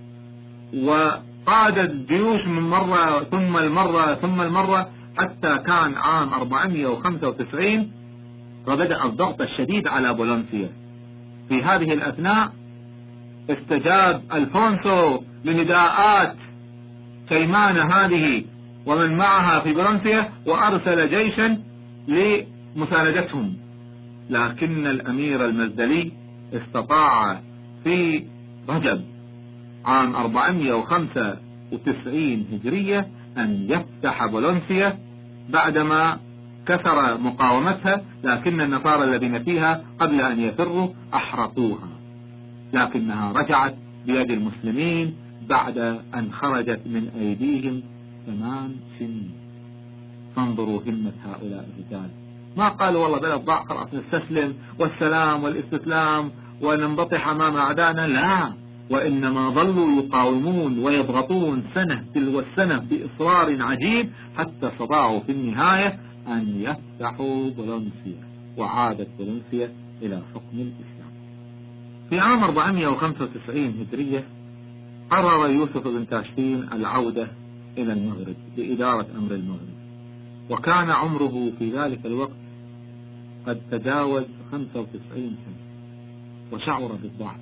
وقاد الجيوش من مرة ثم المرة ثم المرة حتى كان عام أربعمائة وخمسة وتسعين وبدأ الضغط الشديد على بولنسيا. في هذه الأثناء استجاب ألفونسو لنداءات كيمان هذه ومن معها في بولنسيا وأرسل جيشا لمساندتهم، لكن الأمير المزدلي استطاع في رجب عام أربعمائة وخمسة وتسعين هجرية أن يفتح بولنسيا بعدما كسر مقاومتها، لكن النصارى الذين فيها قبل أن يفروا أحرقوها، لكنها رجعت بيد المسلمين بعد أن خرجت من أيديهم ثمان سنين. فانظروا همة هؤلاء الرجال، ما قالوا والله بلد ضاع خلاص نستسلم والسلام والاستسلام وننبطح أمام أعدائنا، لا، وإنما ظلوا يقاومون ويضغطون سنة تلو السنة بإصرار عجيب حتى استطاعوا في النهاية أن يفتحوا بولنسيا، وعادت بولنسيا إلى حكم الإسلام. في عام أربعمائة وخمسة وتسعين هجرية قرر يوسف بن تاشفين العودة إلى المغرب لإدارة أمر المغرب، وكان عمره في ذلك الوقت قد تجاوز خمسة وتسعين سنة وشعر بالضعف،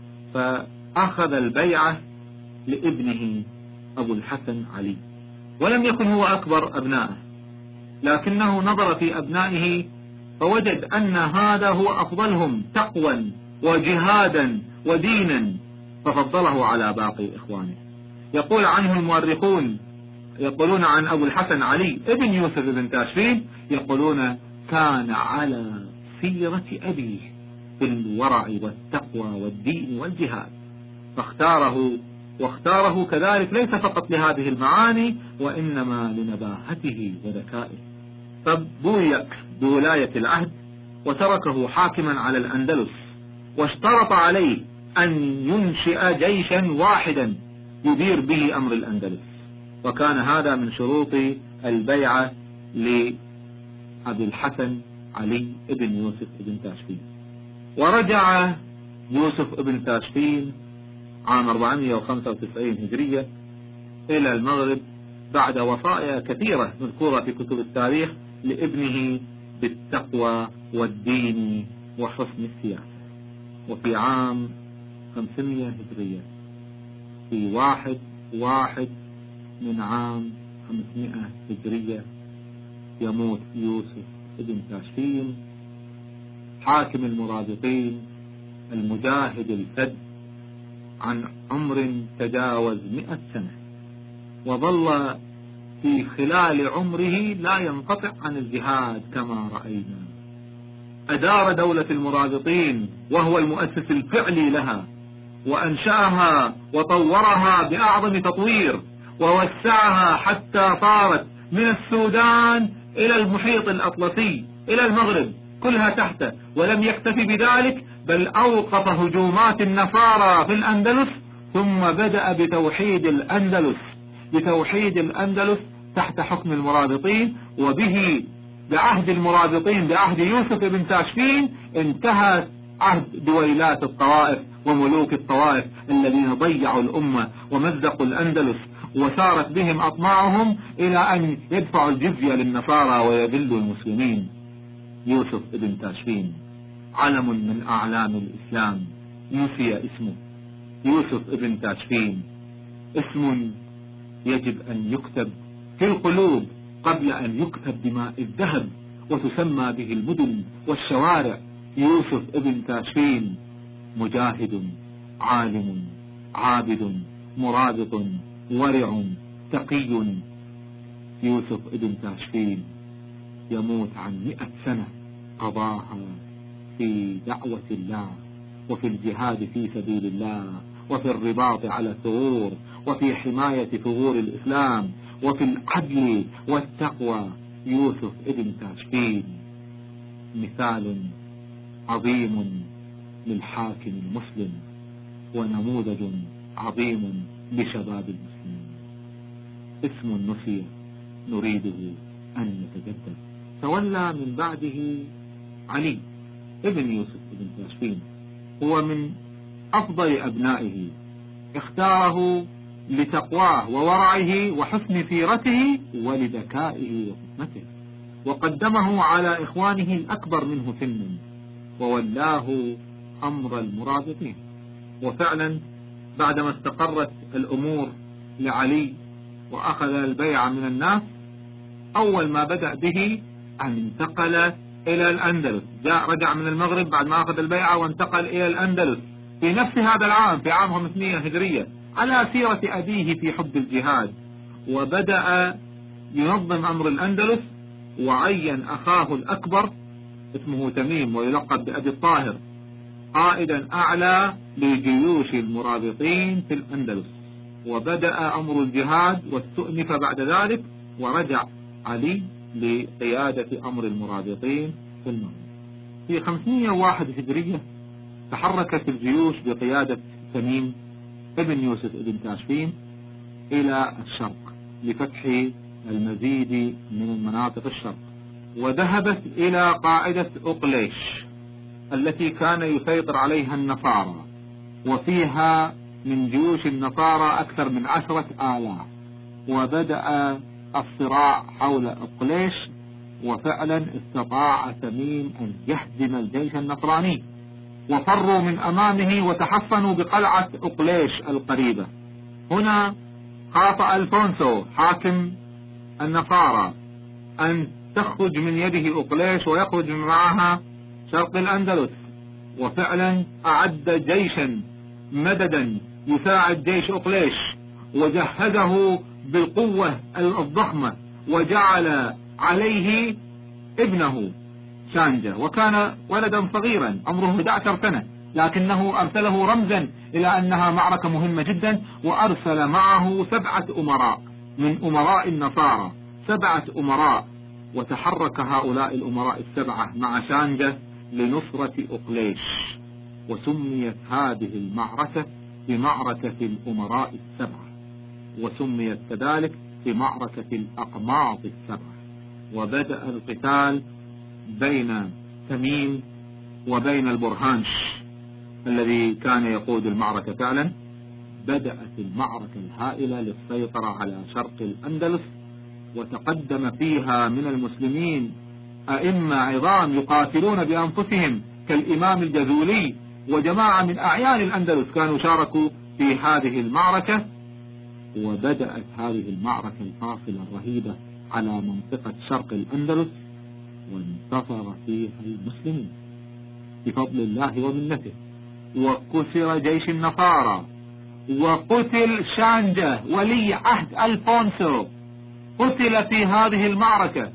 فأخذ البيعة لابنه أبو الحسن علي، ولم يكن هو أكبر أبنائه، لكنه نظر في أبنائه فوجد أن هذا هو أفضلهم تقوى وجهادا ودينا، ففضله على باقي إخوانه. يقول عنه المؤرخون، يقولون عن أبو الحسن علي ابن يوسف بن تاشفين، يقولون كان على سيرة أبيه في الورع والتقوى والدين والجهاد، فاختاره واختاره كذلك ليس فقط لهذه المعاني وإنما لنباهته وذكائه. فبويع بولاية العهد وتركه حاكما على الأندلس، واشترط عليه أن ينشئ جيشا واحدا يدير به أمر الأندلس، وكان هذا من شروط البيعة لأبي الحسن علي ابن يوسف ابن تاشفين. ورجع يوسف ابن تاشفين عام أربعمائة وخمسة وتسعين هجرية إلى المغرب بعد وصايا كثيرة مذكورة في كتب التاريخ لابنه بالتقوى والدين وحسن السياسة. وفي عام خمسمائة هجرية في واحد واحد من عام خمسمائة هجرية يموت يوسف ابن تاشفين حاكم المرابطين المجاهد الفذ عن عمر تجاوز مئة سنة، وظل في خلال عمره لا ينقطع عن الجهاد كما رأينا. أدار دولة المرابطين وهو المؤسس الفعلي لها، وأنشأها وطورها بأعظم تطوير، ووسعها حتى صارت من السودان إلى المحيط الأطلسي إلى المغرب كلها تحته. ولم يكتفي بذلك بل أوقف هجومات النصارى في الأندلس، ثم بدأ بتوحيد الأندلس بتوحيد الأندلس تحت حكم المرابطين. وبه بعهد المرابطين بعهد يوسف بن تاشفين انتهى عهد دويلات الطوائف وملوك الطوائف الذين ضيعوا الأمة ومزقوا الأندلس، وسارت بهم أطماعهم إلى أن يدفعوا الجزية للنصارى ويذلوا المسلمين. يوسف بن تاشفين علم من أعلام الإسلام نسي اسمه. يوسف بن تاشفين اسم يجب أن يكتب في القلوب قبل أن يكتب بماء الذهب وتسمى به المدن والشوارع. يوسف بن تاشفين مجاهد عالم عابد مرابط ورع تقي. يوسف بن تاشفين يموت عن مئة سنة قضاها في دعوة الله وفي الجهاد في سبيل الله وفي الرباط على الثغور وفي حماية ثغور الإسلام وفي العدل والتقوى. يوسف ابن تاشفين مثال عظيم للحاكم المسلم ونموذج عظيم لشباب المسلمين. اسم نسي نريده أن يتجدد. تولى من بعده علي ابن يوسف ابن تاشفين هو من أفضل أبنائه، اختاره لتقواه وورعه وحسن سيرته ولذكائه وحكمته، وقدمه على إخوانه الأكبر منه سنا وولاه أمر المرابطين. وفعلا بعدما استقرت الأمور لعلي وأخذ البيعة من الناس، أول ما بدأ به أن انتقل إلى الأندلس. جاء رجع من المغرب بعد ما أخذ البيعة وانتقل إلى الأندلس في نفس هذا العام، في عام خمسمائة هجرية، على سيرة أبيه في حب الجهاد. وبدأ ينظم أمر الأندلس، وعين أخاه الأكبر اسمه تميم ويلقب بأبي الطاهر قائدا أعلى لجيوش المرابطين في الأندلس. وبدأ أمر الجهاد واستؤنف بعد ذلك، ورجع علي لقيادة أمر المرابطين في المغرب. في خمسمائة وواحد هجرية تحركت الجيوش بقيادة تميم ابن يوسف ابن تاشفين إلى الشرق لفتح المزيد من المناطق الشرق، وذهبت إلى قاعدة أقليش التي كان يسيطر عليها النصارى، وفيها من جيوش النصارى أكثر من عشرة آلاف. وبدأ الصراع حول أقليش، وفعلا استطاع تميم أن يهزم الجيش النصراني، وفروا من أمامه وتحصنوا بقلعة أقليش القريبة. هنا خاف ألفونسو حاكم النصارى أن تخرج من يده أقليش ويخرج معها شرق الأندلس، وفعلا أعد جيشا مددا يساعد جيش أقليش، وجهزه بالقوة الضخمة، وجعل عليه ابنه شانجة، وكان ولدا صغيرا عمره أحد عشر سنة، لكنه أرسله رمزا إلى أنها معركة مهمة جدا. وأرسل معه سبعة أمراء من أمراء النصارى، سبعة أمراء، وتحرك هؤلاء الأمراء السبعة مع شانجة لنصرة أقليش. وسميت هذه المعركة بمعركة الأمراء السبعة، وسميت كذلك بمعركة الأقماط السبعة. وبدأ القتال بين تميم وبين البرهانش الذي كان يقود المعركة. فعلا بدأت المعركة الهائلة للسيطرة على شرق الأندلس، وتقدم فيها من المسلمين أئمة عظام يقاتلون بأنفسهم كالإمام الجذولي، وجماعة من أعيان الأندلس كانوا شاركوا في هذه المعركة. وبدأت هذه المعركة الفاصلة الرهيبة على منطقة شرق الأندلس، وانتصر فيها المسلمين بفضل الله ومنته، وكسر جيش النصارى، وقتل شانجة ولي عهد ألفونسو، قتل في هذه المعركة.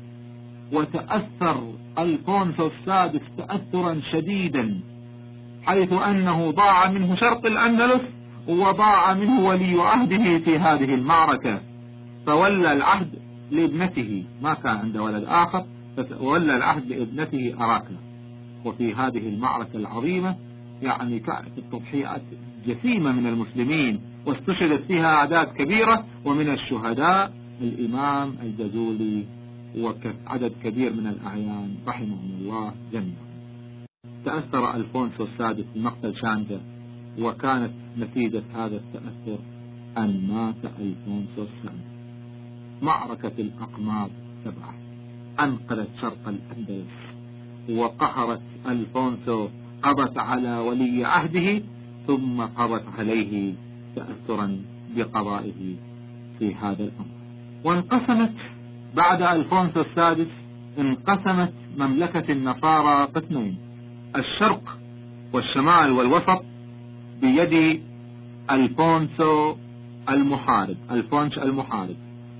وتأثر ألفونسو السادس تأثرا شديدا، حيث أنه ضاع منه شرق الأندلس وضاع منه ولي عهده في هذه المعركة، فولى العهد لابنته، ما كان عنده ولد آخر، فولى العهد لابنته أراكنا. وفي هذه المعركة العظيمة يعني كانت التضحيات جسيمة من المسلمين، واستشهدت فيها أعداد كبيرة، ومن الشهداء الإمام الجذولي وعدد كبير من الأعيان رحمهم الله جميعا. تأثر ألفونسو السادس بمقتل شانجة، وكانت نتيجة هذا التأثر أن مات ألفونسو السادس. معركة الأقماط سبعة أنقذت شرق الأندلس، وقهرت ألفونسو، قضت على ولي عهده، ثم قضت عليه تأثرا بقضائه في هذا الأمر. وانقسمت بعد ألفونسو السادس، انقسمت مملكة النصارى قسمين: الشرق والشمال والوسط بيد ألفونسو المحارب، ألفونش المحارب،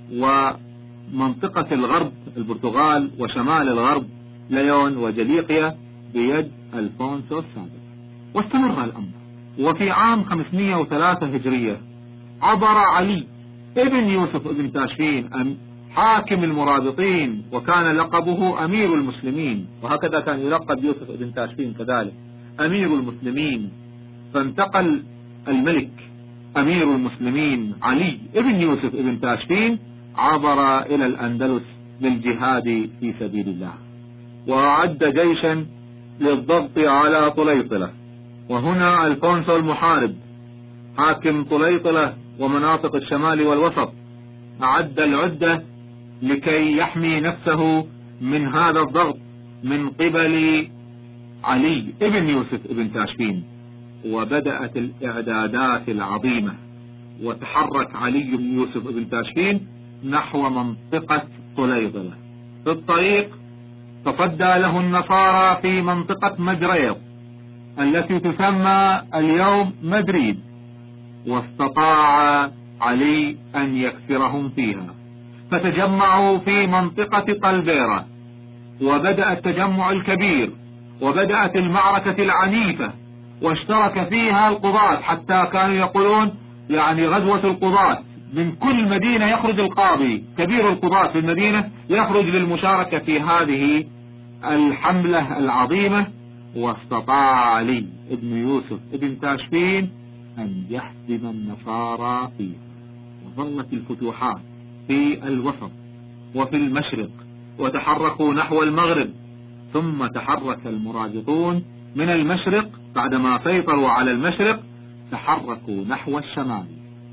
ومنطقة الغرب البرتغال وشمال الغرب ليون وجليقيا بيد ألفونسو السادس. واستمر الأمر. وفي عام خمسمائة وثلاثة هجرية عبر علي ابن يوسف ابن تاشفين حاكم المرابطين، وكان لقبه أمير المسلمين، وهكذا كان يلقب يوسف ابن تاشفين كذلك أمير المسلمين. فانتقل الملك أمير المسلمين علي ابن يوسف ابن تاشفين عبر إلى الأندلس للجهاد في سبيل الله، وأعد جيشا للضغط على طليطلة، وهنا الفونسو المحارب حاكم طليطلة ومناطق الشمال والوسط أعد العدة لكي يحمي نفسه من هذا الضغط من قبل علي ابن يوسف ابن تاشفين. وبدأت الإعدادات العظيمة، وتحرك علي بن يوسف ابن تاشفين نحو منطقة طليطلة. في الطريق تصدى له النصارى في منطقة مدريض التي تسمى اليوم مدريد، واستطاع علي أن يكسرهم فيها، فتجمعوا في منطقة طلبيرة، وبدأ التجمع الكبير، وبدأت المعركة العنيفة، واشترك فيها القضاة، حتى كانوا يقولون يعني غزوة القضاة، من كل مدينة يخرج القاضي كبير القضاة في المدينة يخرج للمشاركة في هذه الحملة العظيمة. واستطاع علي ابن يوسف ابن تاشفين أن يحزم النصارى فيها، وظلت الفتوحات في الوسط وفي المشرق، وتحركوا نحو المغرب، ثم تحرك المرابطون من المشرق بعدما سيطروا على المشرق، تحركوا نحو الشمال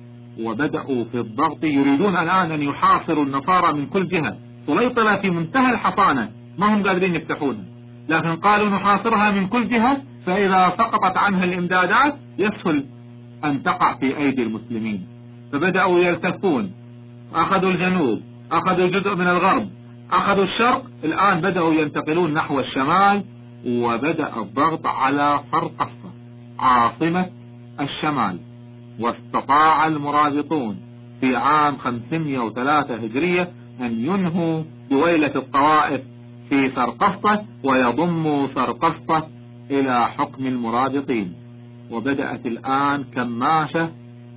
وبدأوا في الضغط، يريدون الآن أن يحاصروا النصارى من كل جهة. طليطلة في منتهى الحصانة، ما هم قادرين يفتحونها، لكن قالوا نحاصرها من كل جهة، فإذا سقطت عنها الإمدادات يسهل أن تقع في أيدي المسلمين. فبدأوا يلتفون، أخذوا الجنوب، أخذوا جزء من الغرب، أخذوا الشرق، الآن بدأوا ينتقلون نحو الشمال، وبدأ الضغط على فرقسطة عاصمة الشمال. واستطاع المرابطون في عام خمسمائة وثلاثة هجرية أن ينهوا دويلة الطوائف في سرقسطة، ويضموا سرقسطة إلى حكم المرابطين. وبدأت الآن كماشة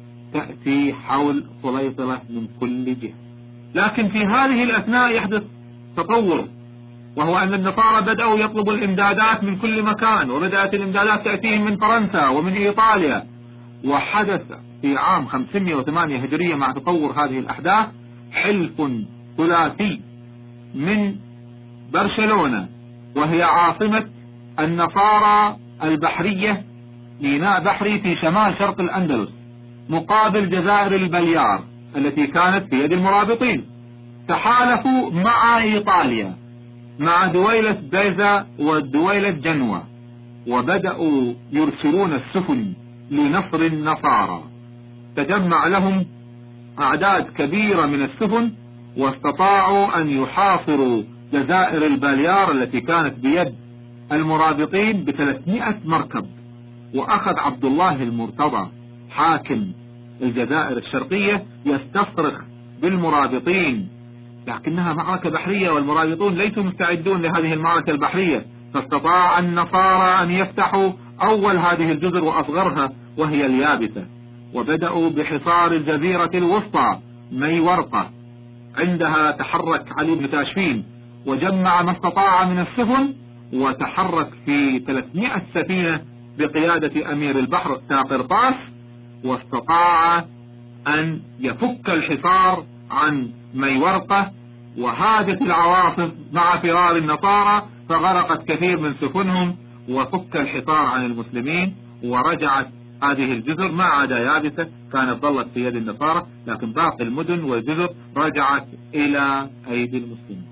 تأتي حول طليطلة من كل جهة. لكن في هذه الأثناء يحدث تطور، وهو أن النصارى بدأوا يطلبوا الإمدادات من كل مكان، وبدأت الإمدادات تأتيهم من فرنسا ومن إيطاليا. وحدث في عام خمسمائة وثمانية هجرية مع تطور هذه الأحداث حلف ثلاثي من برشلونة، وهي عاصمة النصارى البحرية، ميناء بحري في شمال شرق الأندلس، مقابل جزائر البليار التي كانت في يد المرابطين. تحالفوا مع إيطاليا، مع دويلة بيزا ودويلة جنوة، وبدأوا يرسلون السفن لنصر النصارى. تجمع لهم أعداد كبيرة من السفن، واستطاعوا أن يحاصروا جزائر البليار التي كانت بيد المرابطين بثلاثمائة مركب. وأخذ عبد الله المرتضى حاكم الجزائر الشرقية يستصرخ بالمرابطين، لكنها معركة بحرية والمرابطون ليسوا مستعدون لهذه المعركة البحرية. فاستطاع النصارى أن يفتحوا أول هذه الجزر وأصغرها وهي اليابسة، وبدأوا بحصار الجزيرة الوسطى ميورقة. عندها تحرك علي بن تاشفين وجمع ما استطاع من السفن، وتحرك في ثلاثمائة سفينة بقيادة أمير البحر تاقرطاس، واستطاع أن يفك الحصار عن ميورقة. وهاجت العواصف مع فرار النصارى، فغرقت كثير من سفنهم، وفك الحصار عن المسلمين، ورجعت هذه الجزر ما عدا يابسة كانت ظلت في يد النصارى، لكن باقي المدن والجزر رجعت إلى أيدي المسلمين.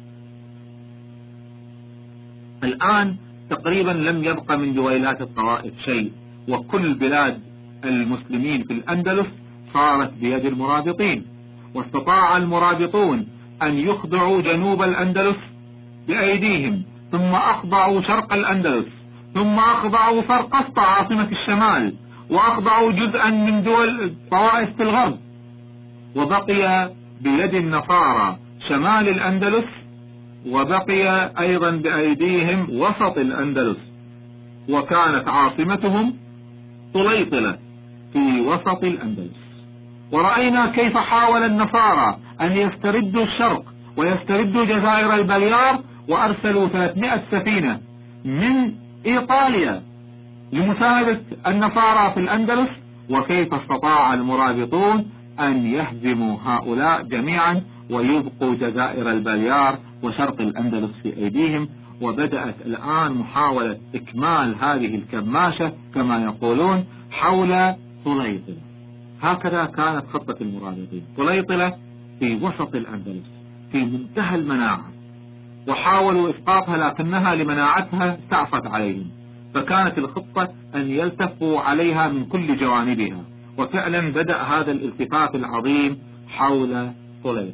الآن تقريبا لم يبقى من دويلات الطوائف شيء، وكل بلاد المسلمين في الأندلس صارت بيد المرابطين. واستطاع المرابطون أن يخضعوا جنوب الأندلس بأيديهم، ثم أخضعوا شرق الأندلس، ثم أخضعوا سرقسطة عاصمة الشمال، وأخضعوا جزءا من دول الطوائف في الغرب، وبقي بيد النصارى شمال الأندلس، وبقي أيضا بأيديهم وسط الأندلس، وكانت عاصمتهم طليطلة في وسط الأندلس. ورأينا كيف حاول النصارى أن يستردوا الشرق ويستردوا جزائر البليار، وأرسلوا ثلاثمائة سفينة من إيطاليا لمساعدة النصارى في الأندلس، وكيف استطاع المرابطون أن يهزموا هؤلاء جميعا ويبقوا جزائر البليار وشرق الأندلس في أيديهم. وبدأت الآن محاولة إكمال هذه الكماشة كما يقولون حول طليطلة. هكذا كانت خطة المرابطين. طليطلة في وسط الأندلس في منتهى المناعة، وحاولوا إسقاطها لكنها لمناعتها استعصت عليهم، فكانت الخطة أن يلتفوا عليها من كل جوانبها. وفعلا بدأ هذا الالتفاف العظيم حول طليطلة،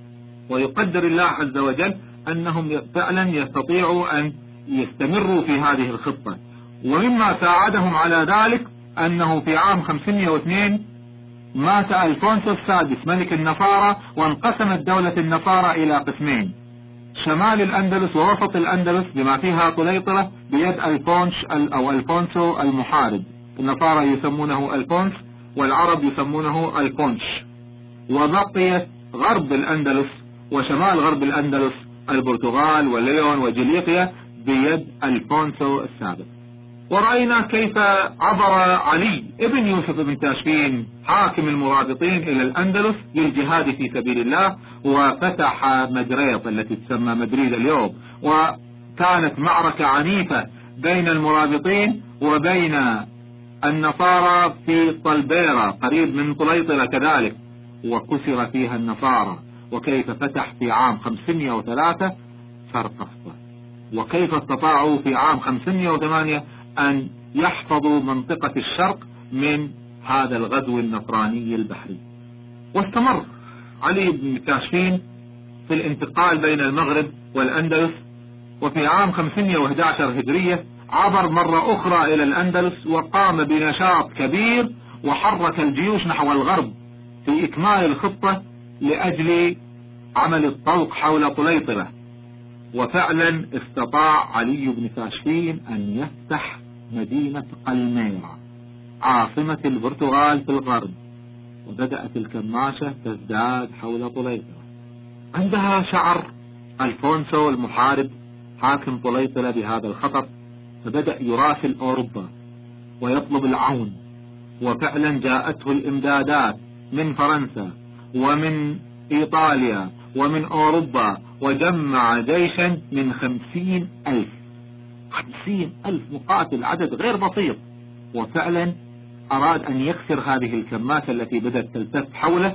ويقدر الله عز وجل أنهم فعلا يستطيعوا أن يستمروا في هذه الخطة. ومما ساعدهم على ذلك أنه في عام خمسمائة واثنين مات ألفونسو السادس ملك النصارى، وانقسمت دولة النصارى إلى قسمين: شمال الأندلس ووسط الأندلس بما فيها طليطلة بيد ألفونش أو ألفونسو المحارب. النصارى يسمونه ألفونس والعرب يسمونه ألفونش. وبقيت غرب الأندلس وشمال غرب الأندلس البرتغال وليون وجليقيا بيد ألفونسو السابع. ورأينا كيف عبر علي ابن يوسف بن تاشفين حاكم المرابطين إلى الأندلس للجهاد في سبيل الله، وفتح مدريط التي تسمى مدريد اليوم، وكانت معركة عنيفة بين المرابطين وبين النصارى في طلبيرة قريب من طليطلة كذلك، وكسر فيها النصارى. وكيف فتح في عام خمسمائة وثلاثة سرقسطة، وكيف استطاعوا في عام خمسمائة وثمانية أن يحفظوا منطقة الشرق من هذا الغزو النصراني البحري. واستمر علي بن تاشفين في الانتقال بين المغرب والأندلس، وفي عام خمسمائة وأحد عشر هجرية عبر مرة أخرى إلى الأندلس وقام بنشاط كبير وحرك الجيوش نحو الغرب في إكمال الخطة لأجل عمل الطوق حول طليطلة. وفعلا استطاع علي بن تاشفين أن يفتح مدينة قلميرة عاصمة البرتغال في الغرب، وبدأت الكماشة تزداد حول طليطلة. عندها شعر ألفونسو المحارب حاكم طليطلة بهذا الخطر، فبدأ يراسل أوروبا ويطلب العون، وفعلا جاءته الإمدادات من فرنسا ومن إيطاليا ومن أوروبا، وجمع جيشا من خمسين ألف خمسين ألف مقاتل، عدد غير بسيط. وفعلا أراد أن يكسر هذه الكماشة التي بدأت تلتف حوله،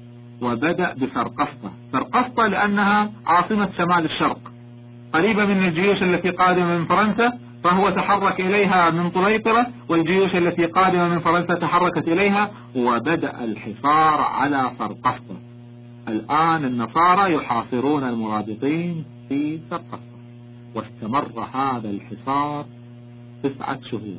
وبدأ بسرقسطة. سرقسطة لأنها عاصمة شمال الشرق قريبة من الجيوش التي قادمة من فرنسا، فهو تحرك إليها من طليطلة، والجيوش التي قادمة من فرنسا تحركت إليها، وبدأ الحصار على سرقسطة. الآن النصارى يحاصرون المرابطين في سرقسطة، واستمر هذا الحصار تسعة شهور،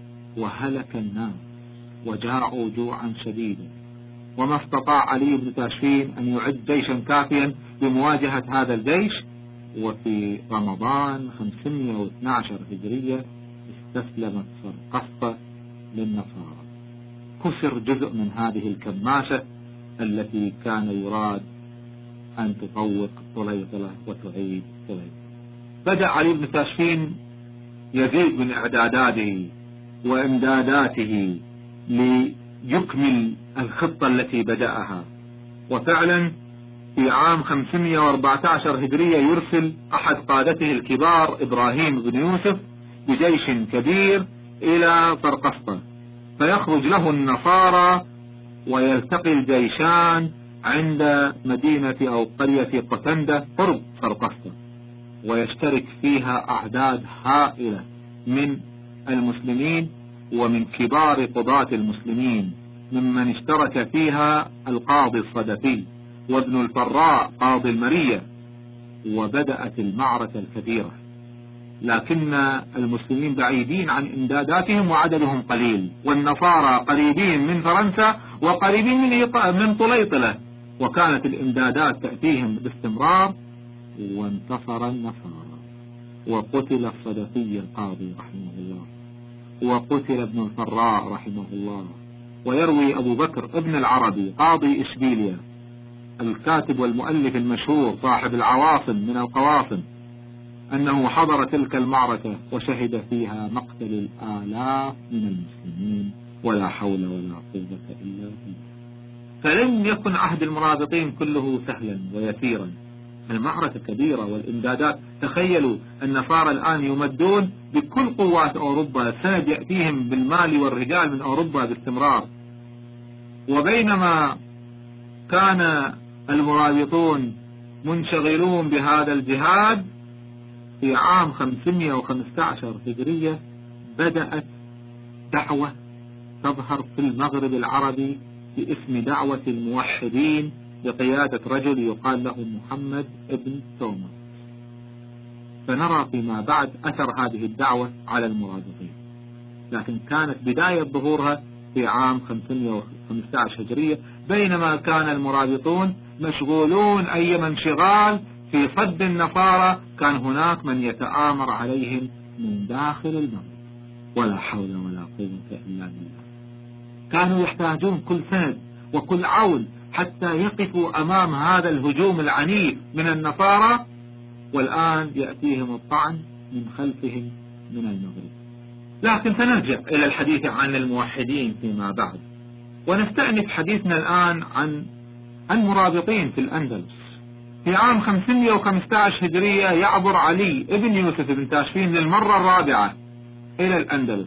وهلك الناس وجاعوا جوعا شديدا، وما استطاع علي بن تاشفين أن يعد جيشا كافيا بمواجهة هذا الجيش. وفي رمضان خمسمائة واثني عشر هجرية استسلمت سرقسطة للنصارى. كسر جزء من هذه الكماشة التي كان يراد أن تطوق طليطلة وتعيد طليطلة. بدأ علي بن تاشفين يزيد من إعداداته وإمداداته ليكمل الخطة التي بدأها. وفعلا في عام خمسمائة وأربعة عشر هجرية يرسل أحد قادته الكبار إبراهيم بن يوسف بجيش كبير إلى سرقسطة، فيخرج له النصارى ويلتقي الجيشان عند مدينة أو قرية قتندة قرب سرقسطة، ويشترك فيها أعداد هائلة من المسلمين ومن كبار قضاة المسلمين، ممن اشترك فيها القاضي الصدفي وابن الفراء قاضي المرية. وبدأت المعركة الكبيرة، لكن المسلمين بعيدين عن إمداداتهم وعددهم قليل، والنصارى قريبين من فرنسا وقريبين من من طليطلة، وكانت الإمدادات تأتيهم باستمرار. وانتصر النصارى، وقتل الصدفي القاضي رحمه الله، وقتل ابن الفراء رحمه الله. ويروي أبو بكر ابن العربي قاضي إشبيلية الكاتب والمؤلف المشهور صاحب العواصم من القواصم أنه حضر تلك المعركة وشهد فيها مقتل الآلاف من المسلمين، ولا حول ولا قوة إلا بالله. فلم يكن عهد المرابطين كله سهلا ويسيرا، المعركة كبيرة والإمدادات تخيلوا النصارى الآن يمدون بكل قوات أوروبا، السند يأتيهم بالمال والرجال من أوروبا باستمرار. وبينما كان المرابطون منشغلون بهذا الجهاد، في عام خمسمائة وخمسة عشر هجرية بدأت دعوة تظهر في المغرب العربي باسم دعوة الموحدين بقيادة رجل يقال له محمد ابن توما. فنرى فيما بعد أثر هذه الدعوة على المرابطين، لكن كانت بداية ظهورها في عام خمسمائة وخمسة عشر هجرية، بينما كان المرابطون مشغولون أيما انشغال في صد النصارى، كان هناك من يتآمر عليهم من داخل المغرب. ولا حول ولا قوة إلا بالله. كانوا يحتاجون كل سند وكل عون حتى يقفوا أمام هذا الهجوم العنيف من النصارى، والآن يأتيهم الطعن من خلفهم من المغرب. لكن سنرجع إلى الحديث عن الموحدين فيما بعد، ونستأنف حديثنا الآن عن المرابطين في الأندلس. في عام خمسمائة وخمسة عشر هجرية يعبر علي ابن يوسف بن تاشفين للمرة الرابعة إلى الأندلس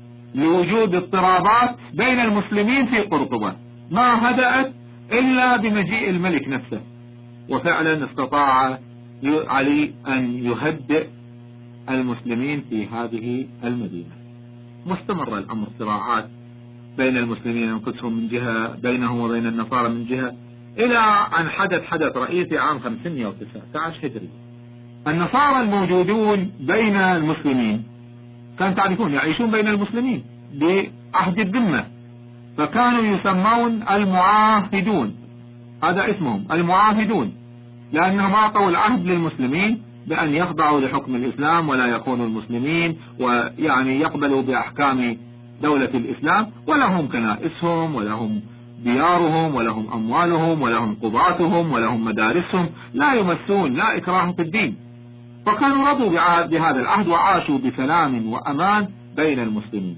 لوجود اضطرابات بين المسلمين في قرطبة ما هدأت إلا بمجيء الملك نفسه. وفعلا استطاع علي أن يهدئ المسلمين في هذه المدينة. مستمر الأمر صراعات بين المسلمين أنفسهم من جهة، بينهم وبين النصارى من جهة، إلى أن حدث حدث رئيسي عام خمسمائة وتسعة عشر هجري. النصارى الموجودون بين المسلمين كانوا تعرفون يعيشون بين المسلمين بعهد الذمة، فكانوا يسمون المعاهدون، هذا اسمهم المعاهدون، لأنهم أعطوا العهد للمسلمين بأن يخضعوا لحكم الإسلام ولا يخونوا المسلمين، ويعني يقبلوا بأحكام دولة الإسلام، ولهم كنائسهم ولهم ديارهم ولهم أموالهم ولهم قضاتهم ولهم مدارسهم، لا يمسون، لا إكراه في الدين. فكانوا رضوا بهذا العهد وعاشوا بسلام وأمان بين المسلمين،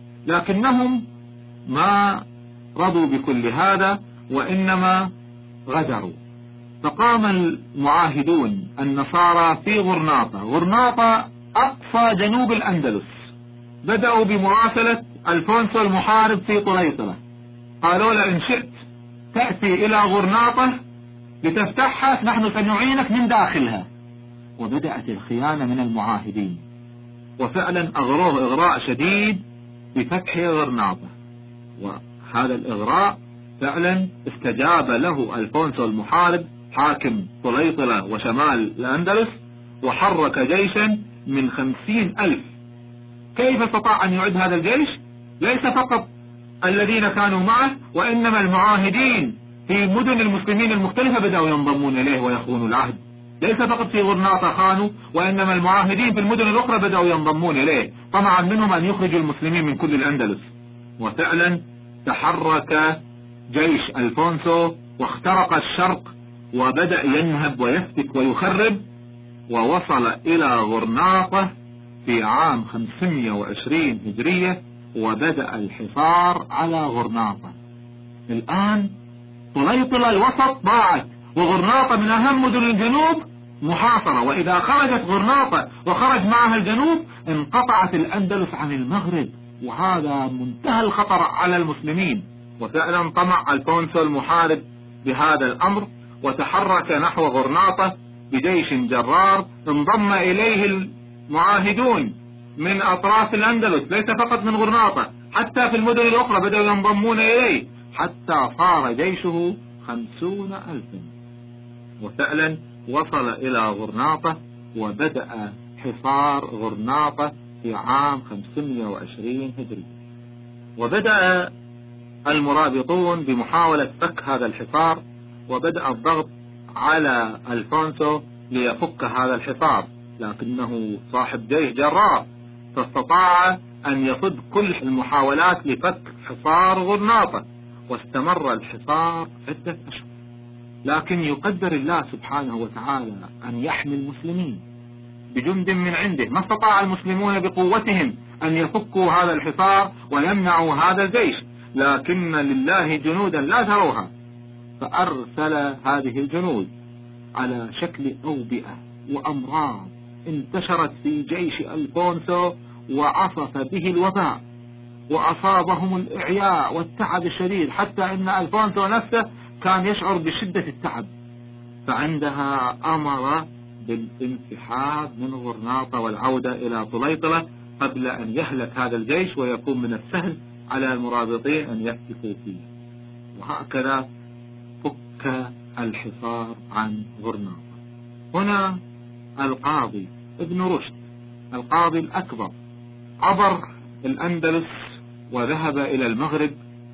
لكنهم ما رضوا بكل هذا وإنما غدروا. فقام المعاهدون النصارى في غرناطة، غرناطة أقصى جنوب الأندلس، بدأوا بمراسلة ألفونسو المحارب في طليطلة، قالوا له إن شئت تأتي إلى غرناطة لتفتحها نحن سنعينك من داخلها. وبدأت الخيانة من المعاهدين، وفعلا أغروه إغراء شديد بفتح غرناطة، وهذا الإغراء فعلا استجاب له ألفونسو المحارب حاكم طليطلة وشمال الأندلس، وحرك جيشا من خمسين ألف. كيف استطاع أن يعد هذا الجيش؟ ليس فقط الذين كانوا معه، وإنما المعاهدين في مدن المسلمين المختلفة بدأوا ينضمون إليه ويخونوا العهد. ليس فقط في غرناطة خانوا، وإنما المعاهدين في المدن الأخرى بدأوا ينضمون إليه، طمعا منهم أن يخرجوا المسلمين من كل الأندلس. وفعلا تحرك جيش ألفونسو واخترق الشرق وبدأ ينهب ويفتك ويخرب، ووصل إلى غرناطة في عام خمسمائة وعشرين هجرية، وبدأ الحصار على غرناطة. الآن طليطلة الوسط ضاعت، وغرناطة من أهم مدن الجنوب محاصرة، وإذا خرجت غرناطة وخرج معها الجنوب انقطعت الأندلس عن المغرب، وهذا منتهى الخطر على المسلمين. وفعلا طمع ألفونسو المحارب بهذا الأمر، وتحرك نحو غرناطة بجيش جرار، انضم إليه المعاهدون من أطراف الأندلس، ليس فقط من غرناطة، حتى في المدن الأخرى بدأوا ينضمون إليه، حتى صار جيشه خمسون ألفا. وفعلا وصل إلى غرناطة، وبدأ حصار غرناطة في عام خمسمائة وعشرين هجري. وبدأ المرابطون بمحاولة فك هذا الحصار، وبدأ الضغط على ألفونسو ليفك هذا الحصار، لكنه صاحب جيش جرار، فاستطاع أن يصد كل المحاولات لفك حصار غرناطة، واستمر الحصار عدة أشهر. لكن يقدر الله سبحانه وتعالى أن يحمي المسلمين بجند من عنده. ما استطاع المسلمون بقوتهم أن يفكوا هذا الحصار ويمنعوا هذا الجيش، لكن لله جنودا لا تروها، فأرسل هذه الجنود على شكل أوبئة وأمراض انتشرت في جيش ألفونسو وعصف به الوباء وأصابهم الإعياء والتعب الشديد، حتى أن ألفونسو نفسه كان يشعر بشدة التعب، فعندها أمر بالانسحاب من غرناطة والعودة إلى طليطلة قبل أن يهلك هذا الجيش ويكون من السهل على المرابطين أن يفتكوا فيه. وهكذا فك الحصار عن غرناطة. هنا القاضي ابن رشد القاضي الأكبر عبر الأندلس وذهب إلى المغرب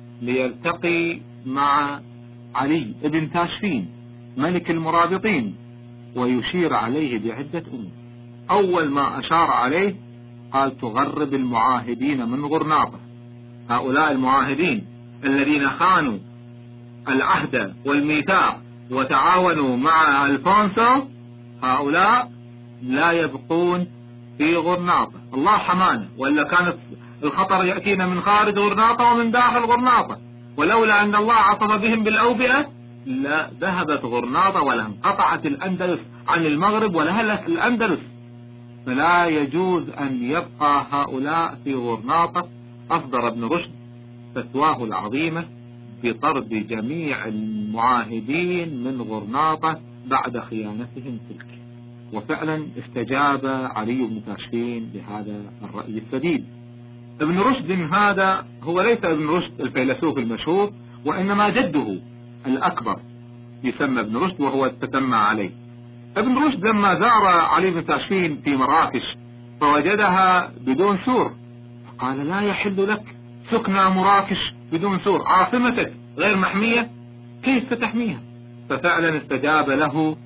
ليلتقي مع علي ابن تاشفين ملك المرابطين ويشير عليه بعدة أمور. أول ما أشار عليه قال: تغرب المعاهدين من غرناطة. هؤلاء المعاهدين الذين خانوا العهد والميثاق وتعاونوا مع ألفونسو، هؤلاء لا يبقون في غرناطة. الله حمانا، وإلا كانت الخطر يأتينا من خارج غرناطة ومن داخل غرناطة، ولولا أن الله عصب بهم بالأوبئة لا ذهبت غرناطة ولا انقطعت الأندلس عن المغرب ولا هلك الأندلس. فلا يجوز أن يبقى هؤلاء في غرناطة. أصدر ابن رشد فتواه العظيمة بطرد جميع المعاهدين من غرناطة بعد خيانتهم تلك. وفعلا استجاب علي بن تاشفين لهذا الرأي السديد. ابن رشد هذا هو ليس ابن رشد الفيلسوف المشهور، وإنما جده الأكبر يسمى ابن رشد، وهو تسمى عليه. ابن رشد لما زار علي بن تاشفين في مراكش فوجدها بدون سور، فقال: لا يحل لك سكنى مراكش بدون سور، عاصمتك غير محمية، كيف ستحميها؟ ففعلا استجاب له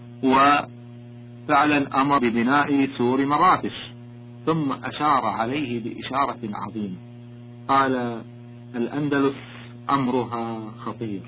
وفعلا أمر ببناء سور مراكش. ثم أشار عليه بإشارة عظيمة، قال: الأندلس أمرها خطير،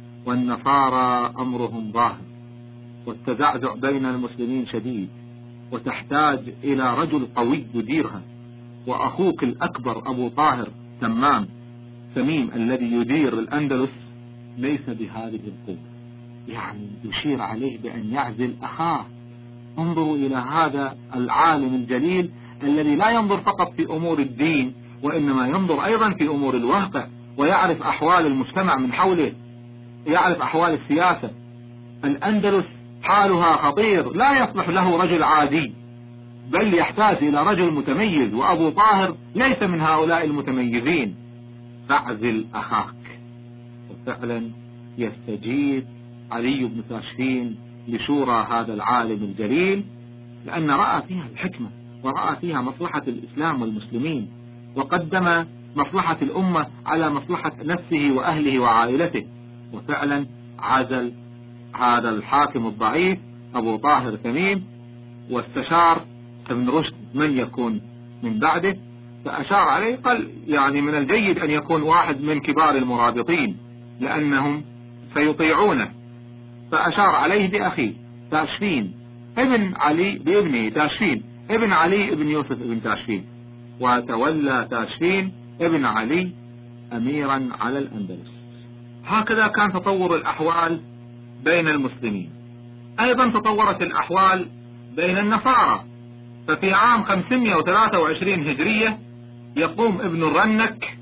والنصارى أمرهم ظاهر، والتزعزع بين المسلمين شديد، وتحتاج إلى رجل قوي يديرها، وأخوك الأكبر أبو طاهر تمام تميم الذي يدير الأندلس ليس بهذه القوة. يعني يشير عليه بأن يعزل أخاه. انظروا إلى هذا العالم الجليل الذي لا ينظر فقط في أمور الدين، وإنما ينظر أيضا في أمور الواقع، ويعرف أحوال المجتمع من حوله، يعرف أحوال السياسة. الأندلس حالها خطير، لا يصلح له رجل عادي، بل يحتاج إلى رجل متميز، وأبو طاهر ليس من هؤلاء المتميزين، فاعزل أخاك. وفعلا يستجيب علي بن تاشفين لشورى هذا العالم الجليل، لأن رأى فيها الحكمة ورأى فيها مصلحة الإسلام والمسلمين، وقدم مصلحة الأمة على مصلحة نفسه وأهله وعائلته. وفعلا عزل هذا الحاكم الضعيف أبو طاهر تميم، واستشار ابن رشد من يكون من بعده، فأشار عليه قال: يعني من الجيد أن يكون واحد من كبار المرابطين لأنهم سيطيعونه. فأشار عليه بأخيه تاشفين ابن علي، بابنه تاشفين ابن علي ابن يوسف ابن تاشفين، وتولى تاشفين ابن علي أميرا على الأندلس. هكذا كان تطور الأحوال بين المسلمين. أيضا تطورت الأحوال بين النصارى. ففي عام خمسمائة وثلاثة وعشرين هجرية يقوم ابن الرنك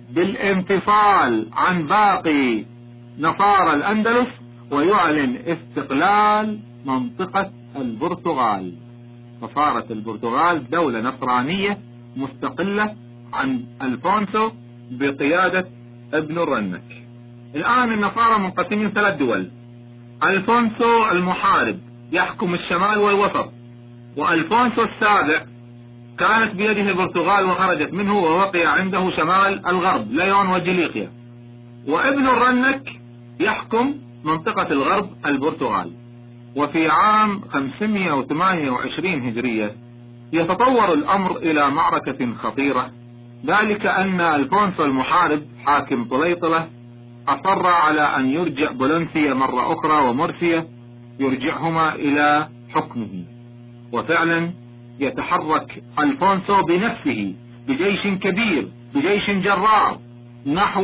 بالانفصال عن باقي نصارى الأندلس ويعلن استقلال منطقة البرتغال، فصارت البرتغال دولة نصرانية مستقلة عن ألفونسو بقيادة ابن الرنك. الآن النصارى منقسمين ثلاث دول: ألفونسو المحارب يحكم الشمال والوسط، وألفونسو السابع كانت بيده البرتغال وخرجت منه ووقع عنده شمال الغرب ليون وجليقيا، وابن الرنك يحكم منطقة الغرب البرتغال. وفي عام خمسمائة وثمانية وعشرين هجرية يتطور الأمر إلى معركة خطيرة، ذلك أن ألفونسو المحارب حاكم طليطلة أصر على أن يرجع بولنسيا مرة أخرى ومرسيا، يرجعهما إلى حكمه. وفعلا يتحرك ألفونسو بنفسه بجيش كبير بجيش جرار نحو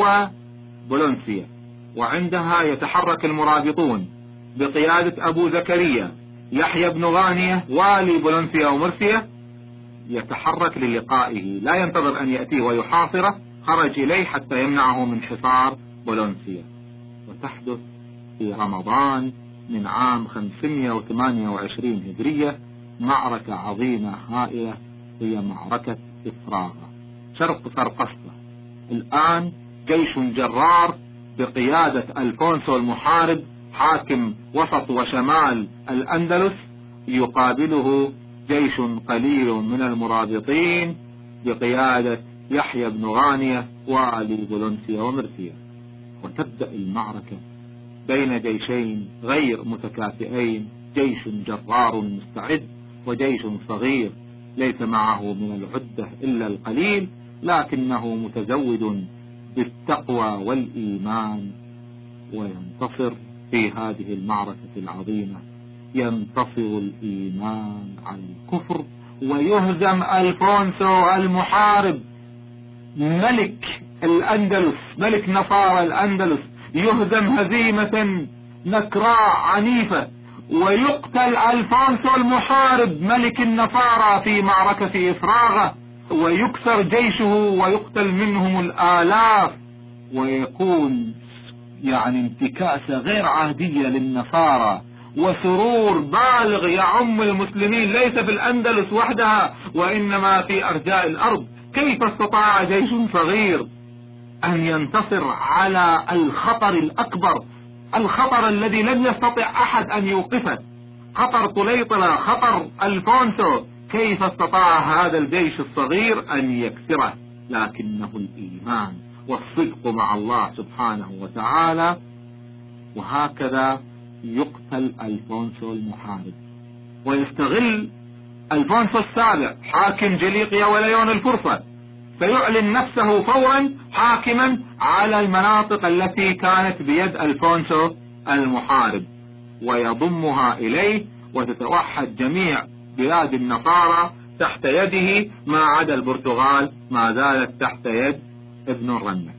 بولنسيا، وعندها يتحرك المرابطون بقيادة أبو زكريا يحيى بن غانية والي بولنسيا ومرسيا يتحرك للقائه، لا ينتظر أن يأتيه ويحاصره، خرج إليه حتى يمنعه من حصار بولنسيا. وتحدث في رمضان من عام خمسمائة وثمانية وعشرين هجرية معركة عظيمة هائلة، هي معركة إفراغة شرق سرقسطة. الآن جيش جرار بقيادة ألفونسو المحارب حاكم وسط وشمال الأندلس يقابله جيش قليل من المرابطين بقيادة يحيى بن غانية والي بولنسيا ومرسيا. وتبدأ المعركة بين جيشين غير متكافئين، جيش جرار مستعد وجيش صغير ليس معه من العدة إلا القليل، لكنه متزود بالتقوى والإيمان، وينتصر في هذه المعركة العظيمة. ينتصر الإيمان على الكفر، ويهزم ألفونسو المحارب ملك الأندلس، ملك نصارى الأندلس، يهزم هزيمة نكراء عنيفة، ويقتل ألفونسو المحارب ملك النصارى في معركة إفراغة، ويكسر جيشه ويقتل منهم الآلاف، ويكون يعني انتكاسة غير عادية للنصارى وسرور بالغ يعم المسلمين ليس في الأندلس وحدها وإنما في أرجاء الأرض. كيف استطاع جيش صغير أن ينتصر على الخطر الأكبر، الخطر الذي لم يستطع أحد أن يوقفه، خطر طليطلة، خطر ألفونسو؟ كيف استطاع هذا الجيش الصغير أن يكسره؟ لكنه الإيمان والصدق مع الله سبحانه وتعالى. وهكذا يقتل ألفونسو المحارب، ويستغل ألفونسو السابع حاكم جليقيا وليون الفرصة، فيعلن نفسه فورا حاكما على المناطق التي كانت بيد ألفونسو المحارب، ويضمها إليه، وتتوحد جميع بلاد النصارى تحت يده ما عدا البرتغال ما زالت تحت يد ابن الرنك.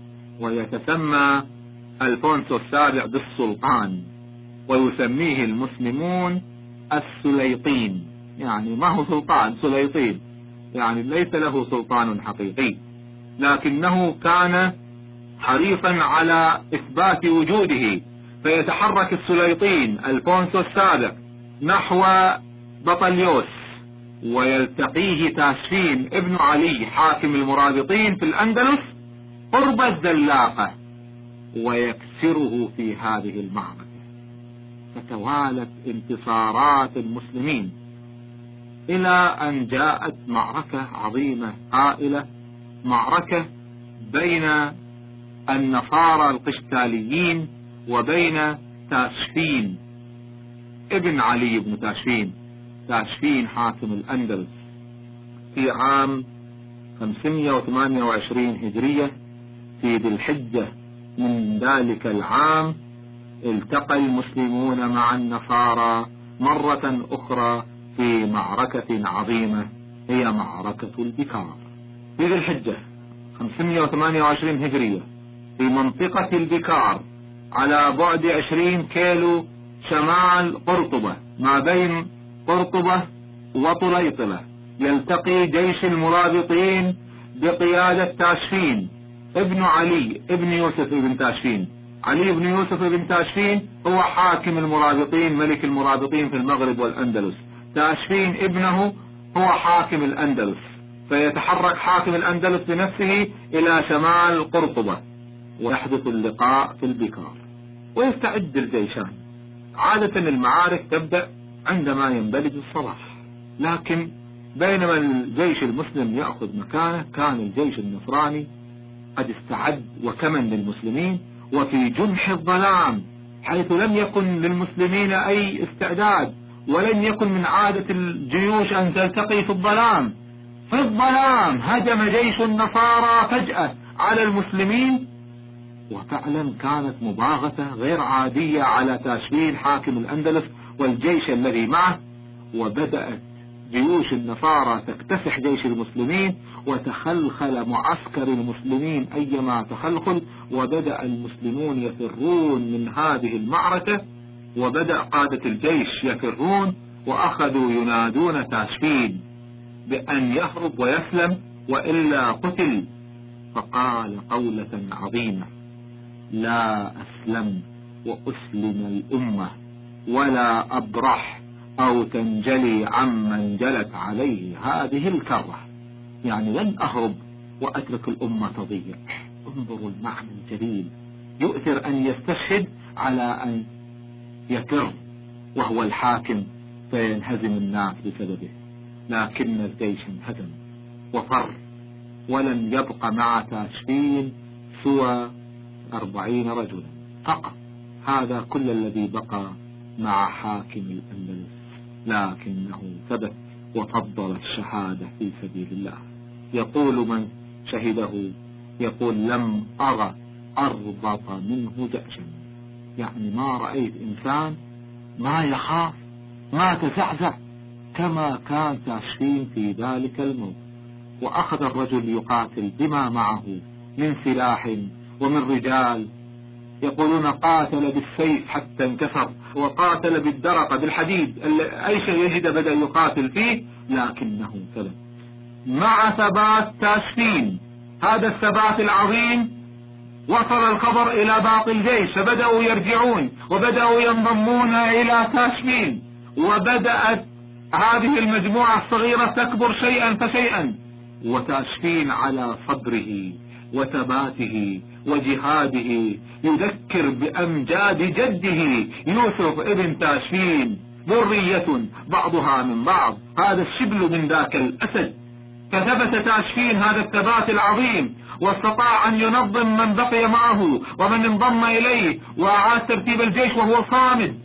ويتسمى ألفونسو السابع بالسلطان، ويسميه المسلمون السليطين، يعني ما هو سلطان، سليطين، يعني ليس له سلطان حقيقي، لكنه كان حريصا على إثبات وجوده. فيتحرك السليطين ألفونسو السابع نحو بطليوس، ويلتقيه تاشفين ابن علي حاكم المرابطين في الأندلس قرب الزلاقة، ويكسره في هذه المعركة. فتوالت انتصارات المسلمين إلى أن جاءت معركة عظيمة هائلة، معركة بين النصارى القشتاليين وبين تاشفين ابن علي بن تاشفين، تاشفين حاكم الأندلس، في عام خمسمائة وثمانية وعشرين هجرية في ذي الحجة من ذلك العام. التقى المسلمون مع النصارى مرة أخرى في معركة عظيمة، هي معركة البكار في ذي الحجة خمسمائة وثمانية وعشرين هجرية في منطقة البكار على بعد عشرين كيلو شمال قرطبة، ما بين قرطبة وطليطلة. يلتقي جيش المرابطين بقيادة تاشفين ابن علي ابن يوسف ابن تاشفين. علي بن يوسف ابن تاشفين هو حاكم المرابطين، ملك المرابطين في المغرب والأندلس. تاشفين ابنه هو حاكم الأندلس، فيتحرك حاكم الأندلس بنفسه إلى شمال قرطبة، ويحدث اللقاء في البكار، ويستعد الجيشان. عادة المعارك تبدأ عندما ينبلج الصباح، لكن بينما الجيش المسلم يأخذ مكانه كان الجيش النصراني قد استعد وكمن للمسلمين، وفي جنح الظلام، حيث لم يكن للمسلمين أي استعداد، ولن يكن من عادة الجيوش أن تلتقي في الظلام. في الظلام هجم جيش النصارى فجأة على المسلمين، وفعلا كانت مباغتة غير عادية على تاشفين حاكم الأندلس والجيش الذي معه. وبدأت جيوش النصارى تكتسح جيش المسلمين، وتخلخل معسكر المسلمين أيما تخلخل، وبدأ المسلمون يفرون من هذه المعركة وبدأ قادة الجيش يفرون، وأخذوا ينادون تاشفين بأن يهرب ويسلم وإلا قتل. فقال قولة عظيمة: لا أسلم وأسلم الأمة ولا أبرح أو تنجلي عمن جلت عليه هذه الكرة. يعني لن أهرب وأترك الأمة تضيع. انظروا المعنى الجليل، يؤثر أن يستشهد على أن يكر وهو الحاكم فينهزم الناس بسببه. لكن الجيش انهزم وفر، ولن يبق مع تاشفين سوى أربعين رجلا فقط. هذا كل الذي بقى مع حاكم الأندلس، لكنه ثبت وفضل الشهادة في سبيل الله. يقول من شهده، يقول: لم أرى أربط منه جأشا. يعني ما رأيت إنسان ما يخاف ما تزعزع كما كان تاشفين في ذلك الموت. وأخذ الرجل يقاتل بما معه من سلاح ومن رجال. يقولون قاتل بالسيف حتى انكسر، وقاتل بالدرقة بالحديد، أي شيء يجد بدأ يقاتل فيه، لكنه ثبت مع ثبات تاشفين. هذا الثبات العظيم وصل الخبر إلى باقي الجيش، فبدأوا يرجعون وبدأوا ينضمون إلى تاشفين، وبدأت هذه المجموعة الصغيرة تكبر شيئا فشيئا. وتاشفين على صبره وثباته وجهاده يذكر بأمجاد جده يوسف ابن تاشفين، ذرية بعضها من بعض، هذا الشبل من ذاك الأسد. فثبت تاشفين هذا الثبات العظيم، واستطاع أن ينظم من بقي معه ومن انضم إليه، وأعاد ترتيب الجيش وهو صامد،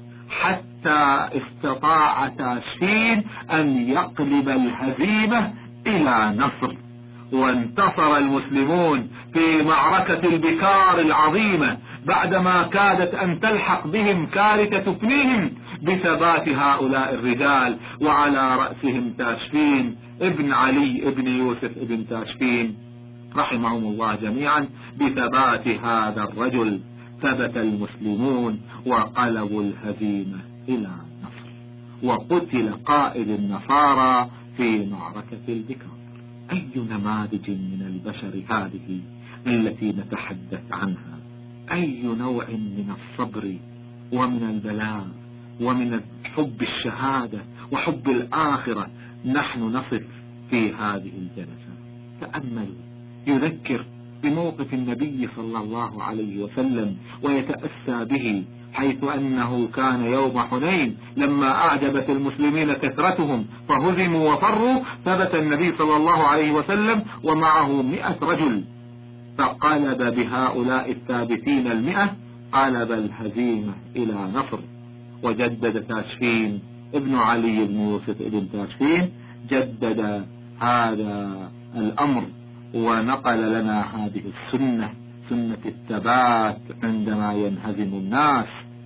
حتى استطاع تاشفين أن يقلب الهزيمة إلى نصر. وانتصر المسلمون في معركة البكار العظيمة بعدما كادت أن تلحق بهم كارثة تفنيهم بثبات هؤلاء الرجال، وعلى رأسهم تاشفين ابن علي ابن يوسف ابن تاشفين رحمهم الله جميعا. بثبات هذا الرجل ثبت المسلمون وقلبوا الهزيمة إلى نصر، وقتل قائد النصارى في معركة البكار. أي نماذج من البشر هذه التي نتحدث عنها، أي نوع من الصبر ومن البلاء ومن حب الشهادة وحب الآخرة نحن نصف في هذه الجلسة. تأملوا، يذكر بموقف النبي صلى الله عليه وسلم ويتأسى به، حيث أنه كان يوم حنين لما أعجبت المسلمين كثرتهم فهزموا وفروا، ثبت النبي صلى الله عليه وسلم ومعه مئة رجل، فقلب بهؤلاء الثابتين المئة قلب الهزيمة إلى نصر. وجدد تاشفين ابن علي بن يوسف ابن تاشفين جدد هذا الأمر، ونقل لنا هذه السنة، سنة الثبات عندما ينهزم الناس،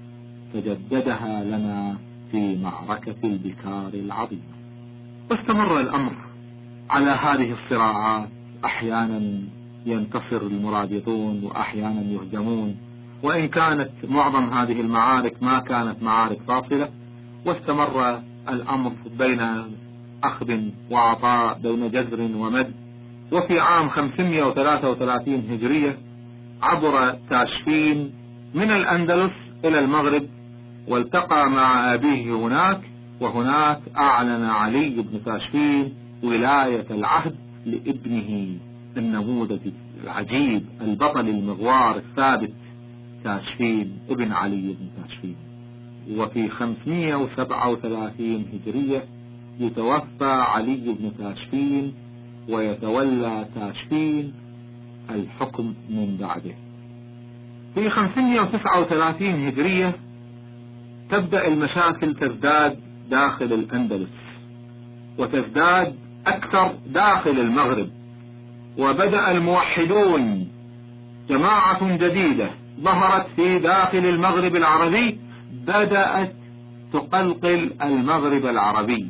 فجددها لنا في معركة البكار العظيمة. واستمر الأمر على هذه الصراعات، أحيانا ينتصر المرابطون وأحيانا يهزمون، وإن كانت معظم هذه المعارك ما كانت معارك فاصلة. واستمر الأمر بين أخذ وعطاء، بين جزر ومد. وفي عام خمسمائة وثلاثة وثلاثين هجرية عبر تاشفين من الأندلس إلى المغرب، والتقى مع أبيه هناك، وهناك أعلن علي بن تاشفين ولاية العهد لابنه النموذج العجيب البطل المغوار الثابت تاشفين ابن علي بن تاشفين. وفي خمسمائة وسبعة وثلاثين هجرية يتوفى علي بن تاشفين، ويتولى تاشفين الحكم من بعده. في خمسمائة وتسعة وثلاثين هجرية تبدأ المشاكل تزداد داخل الأندلس، وتزداد أكثر داخل المغرب. وبدأ الموحدون، جماعة جديدة ظهرت في داخل المغرب العربي، بدأت تقلقل المغرب العربي.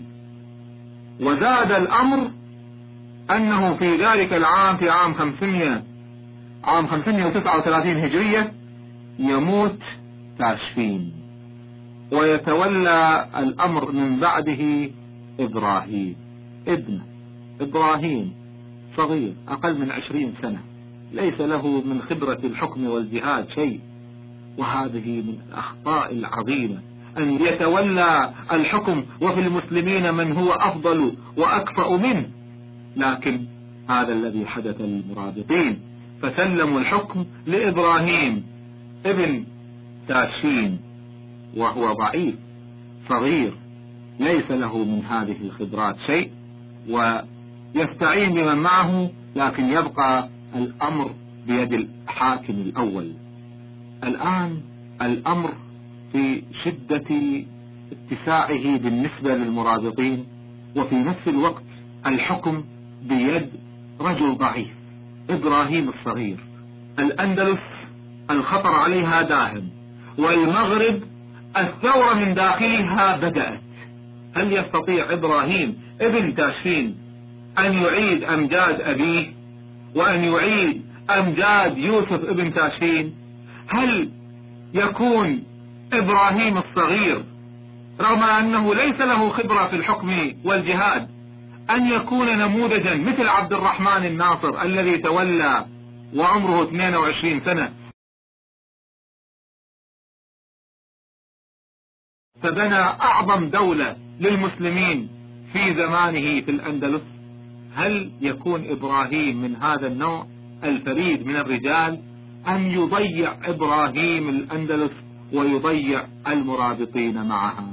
وزاد الأمر أنه في ذلك العام، في عام خمسمائة عام خمسمائة وتسعة وثلاثين هجرية، يموت تاشفين. ويتولى الأمر من بعده إبراهيم ابنه. إبراهيم صغير أقل من عشرين سنة، ليس له من خبرة الحكم والجهاد شيء، وهذه من الأخطاء العظيمة أن يتولى الحكم وفي المسلمين من هو أفضل وأكفأ منه. لكن هذا الذي حدث للمرابطين، فسلموا الحكم لإبراهيم ابن تاشفين، وهو ضعيف صغير ليس له من هذه الخبرات شيء، ويستعين بمن معه، لكن يبقى الأمر بيد الحاكم الأول. الآن الأمر في شدة اتساعه بالنسبة للمرابطين، وفي نفس الوقت الحكم بيد رجل ضعيف إبراهيم الصغير. الأندلس الخطر عليها داهم، والمغرب الثورة من داخلها بدأت. هل يستطيع إبراهيم ابن تاشفين أن يعيد أمجاد أبيه وأن يعيد أمجاد يوسف ابن تاشفين؟ هل يكون إبراهيم الصغير رغم أنه ليس له خبرة في الحكم والجهاد أن يكون نموذجا مثل عبد الرحمن الناصر الذي تولى وعمره اثنين وعشرين سنة فبنى أعظم دولة للمسلمين في زمانه في الأندلس؟ هل يكون إبراهيم من هذا النوع الفريد من الرجال، أم يضيع إبراهيم الأندلس ويضيع المرابطين معها؟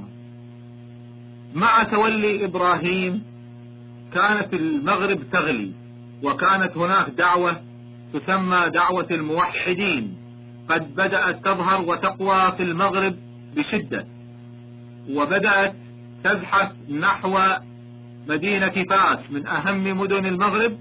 مع تولي إبراهيم كانت المغرب تغلي، وكانت هناك دعوة تسمى دعوة الموحدين قد بدأت تظهر وتقوى في المغرب بشدة، وبدأت تزحف نحو مدينة فاس من أهم مدن المغرب،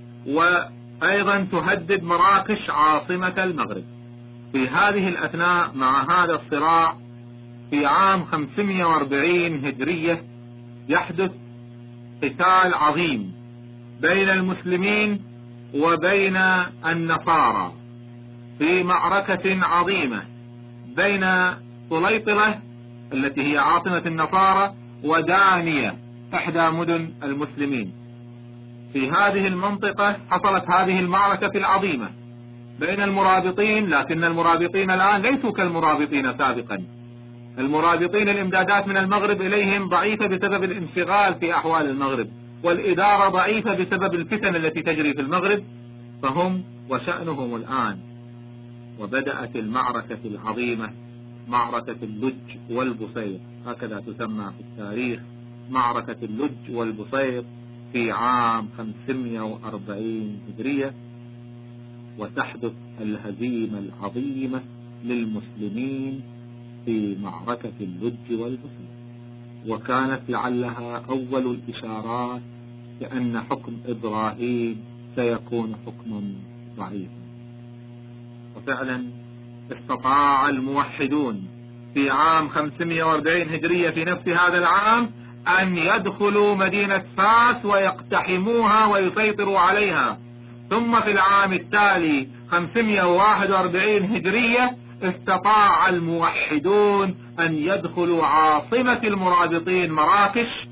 وأيضا تهدد مراكش عاصمة المغرب. في هذه الأثناء مع هذا الصراع في عام خمسمائة وأربعين هجرية يحدث قتال عظيم بين المسلمين وبين النصارى في معركة عظيمة بين طليطلة التي هي عاصمة النصارى ودانية إحدى مدن المسلمين. في هذه المنطقة حصلت هذه المعركة العظيمة بين المرابطين، لكن المرابطين الآن ليسوا كالمرابطين سابقا. المرابطين الإمدادات من المغرب إليهم ضعيفة بسبب الانشغال في أحوال المغرب، والإدارة ضعيفة بسبب الفتن التي تجري في المغرب، فهم وشأنهم الآن. وبدأت المعركة العظيمة معركة اللج والبصير، هكذا تسمى في التاريخ معركة اللج والبصير في عام خمسمائة وأربعين هجرية، وتحدث الهزيمة العظيمة للمسلمين في معركة اللج والبصير، وكانت لعلها أول الإشارات لأن حكم إبراهيم سيكون حكما ضعيفا. وفعلا استطاع الموحدون في عام خمسمائة وأربعين هجرية في نفس هذا العام أن يدخلوا مدينة فاس ويقتحموها ويسيطروا عليها. ثم في العام التالي خمسمائة وواحد وأربعين هجرية استطاع الموحدون أن يدخلوا عاصمة المرابطين مراكش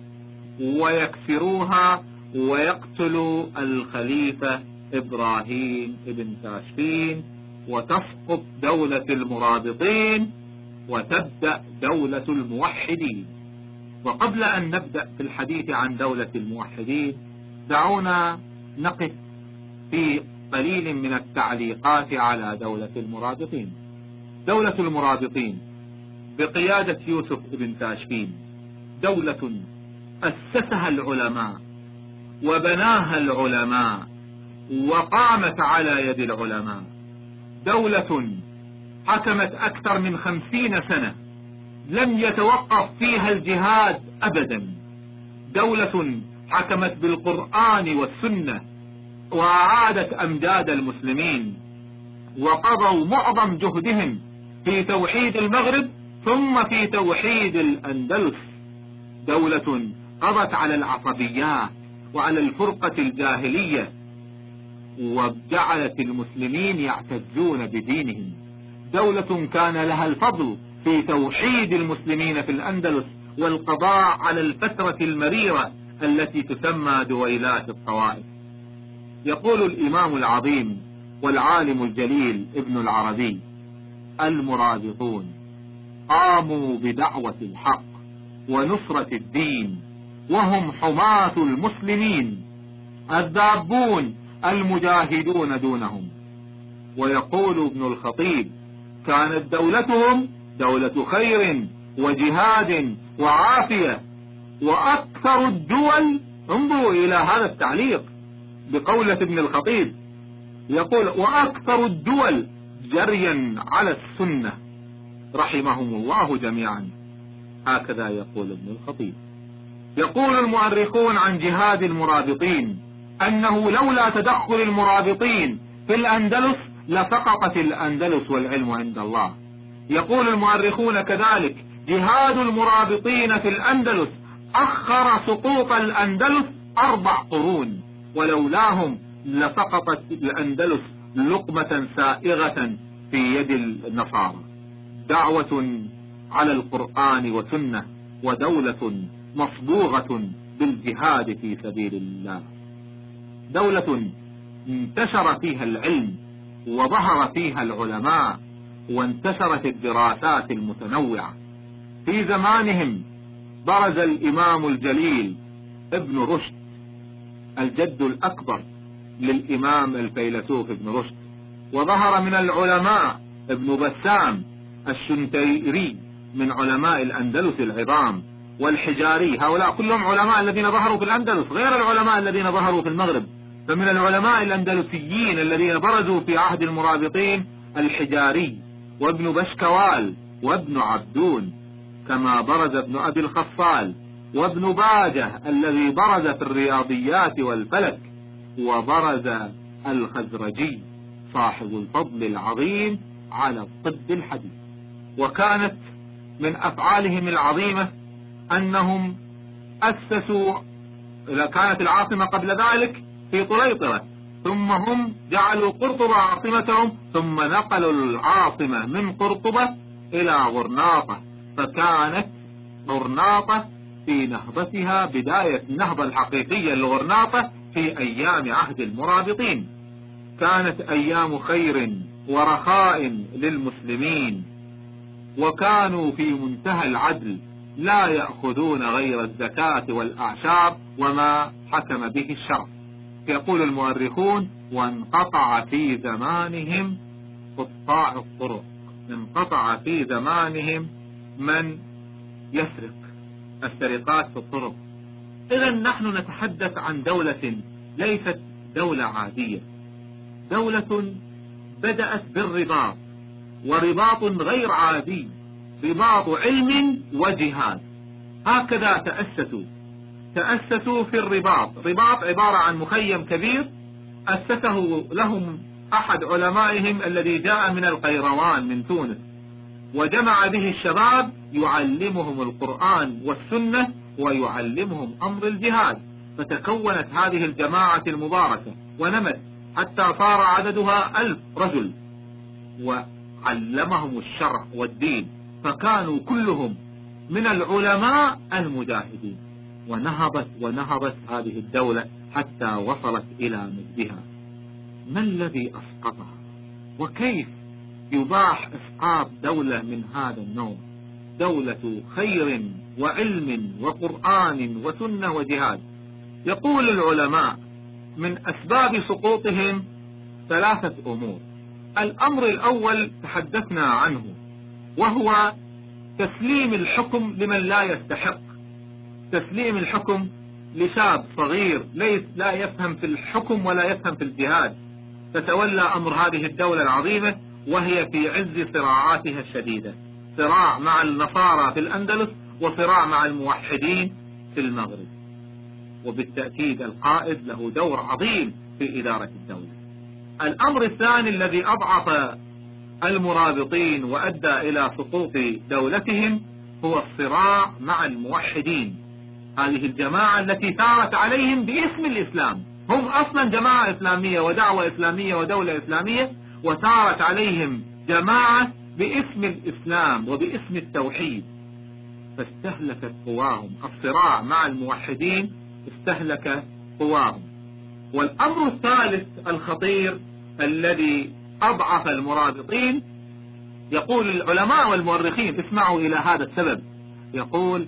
ويكسروها ويقتلوا الخليفة إبراهيم ابن تاشفين، وتسقط دولة المرابطين وتبدأ دولة الموحدين. وقبل أن نبدأ في الحديث عن دولة الموحدين دعونا نقف في قليل من التعليقات على دولة المرابطين. دولة المرابطين بقيادة يوسف ابن تاشفين دولة أسسها العلماء وبناها العلماء وقامت على يد العلماء، دولة حكمت أكثر من خمسين سنة لم يتوقف فيها الجهاد أبدا، دولة حكمت بالقرآن والسنة وأعادت أمجاد المسلمين، وقضوا معظم جهدهم في توحيد المغرب ثم في توحيد الأندلس، دولة قضت على العصبيات وعلى الفرقة الجاهلية وجعلت المسلمين يعتزون بدينهم، دولة كان لها الفضل في توحيد المسلمين في الأندلس والقضاء على الفترة المريرة التي تسمى دويلات الطوائف. يقول الإمام العظيم والعالم الجليل ابن العربي: المرابطون قاموا بدعوة الحق ونصرة الدين وهم حماة المسلمين الذابون المجاهدون دونهم. ويقول ابن الخطيب: كانت دولتهم دولة خير وجهاد وعافية، وأكثر الدول، انظروا إلى هذا التعليق بقولة ابن الخطيب، يقول: وأكثر الدول جريا على السنة رحمهم الله جميعا. هكذا يقول ابن الخطيب. يقول المؤرخون عن جهاد المرابطين أنه لولا تدخل المرابطين في الأندلس لسقطت الأندلس والعلم عند الله. يقول المؤرخون كذلك: جهاد المرابطين في الأندلس أخر سقوط الأندلس أربع قرون، ولولاهم لسقطت الأندلس لقمة سائغة في يد النصارى. دعوة على القرآن وسنة، ودولة مصبوغة بالجهاد في سبيل الله، دولة انتشر فيها العلم وظهر فيها العلماء وانتشرت الدراسات المتنوعة. في زمانهم برز الإمام الجليل ابن رشد الجد الأكبر للإمام الفيلسوف ابن رشد، وظهر من العلماء ابن بسام الشنتيري من علماء الأندلس العظام، والحجاري. هؤلاء كلهم علماء الذين ظهروا في الأندلس غير العلماء الذين ظهروا في المغرب. فمن العلماء الأندلسيين الذين برزوا في عهد المرابطين الحجاري وابن بشكوال وابن عبدون، كما برز ابن أبي الخصال وابن باجة الذي برز في الرياضيات والفلك، وبرز الخزرجي صاحب الفضل العظيم على الطب الحديث. وكانت من أفعالهم العظيمة أنهم أسسوا، إذا كانت العاصمة قبل ذلك في طليطلة، ثم هم جعلوا قرطبة عاصمتهم، ثم نقلوا العاصمة من قرطبة إلى غرناطة، فكانت غرناطة في نهضتها بداية النهضة الحقيقية لغرناطة في أيام عهد المرابطين. كانت أيام خير ورخاء للمسلمين، وكانوا في منتهى العدل، لا يأخذون غير الزكاة والأعشار وما حكم به الشرع. يقول المؤرخون: وانقطع في زمانهم قطاع الطرق، انقطع في زمانهم من يسرق، السرقات في الطرق. إذا نحن نتحدث عن دولة ليست دولة عادية، دولة بدأت بالرباط، ورباط غير عادي، رباط علم وجهاد. هكذا تأسسوا تأسسوا في الرباط. رباط عبارة عن مخيم كبير أسسه لهم أحد علمائهم الذي جاء من القيروان من تونس، وجمع به الشباب يعلمهم القرآن والسنة ويعلمهم أمر الجهاد. فتكونت هذه الجماعة المباركة ونمت حتى صار عددها ألف رجل، وعلمهم الشرع والدين، فكانوا كلهم من العلماء المجاهدين. ونهضت ونهضت هذه الدولة حتى وصلت إلى مجدها. ما الذي أسقطها؟ وكيف يباح إسقاط دولة من هذا النوع؟ دولة خير وعلم وقرآن وسنة وجهاد. يقول العلماء: من أسباب سقوطهم ثلاثة أمور. الأمر الأول تحدثنا عنه، وهو تسليم الحكم لمن لا يستحق. تسليم الحكم لشاب صغير ليس لا يفهم في الحكم ولا يفهم في الجهاد، فتولى أمر هذه الدولة العظيمة وهي في عز صراعاتها الشديدة، صراع مع النصارى في الأندلس وصراع مع الموحدين في المغرب. وبالتأكيد القائد له دور عظيم في إدارة الدولة. الأمر الثاني الذي أضعف المرابطين وأدى إلى سقوط دولتهم هو الصراع مع الموحدين، هذه الجماعة التي ثارت عليهم باسم الإسلام. هم أصلا جماعة إسلامية ودعوة إسلامية ودولة إسلامية، وثارت عليهم جماعة باسم الإسلام وباسم التوحيد، فاستهلكت قواهم. الصراع مع الموحدين استهلك قواهم. والأمر الثالث الخطير الذي أضعف المرابطين، يقول العلماء والمؤرخين، اسمعوا إلى هذا السبب، يقول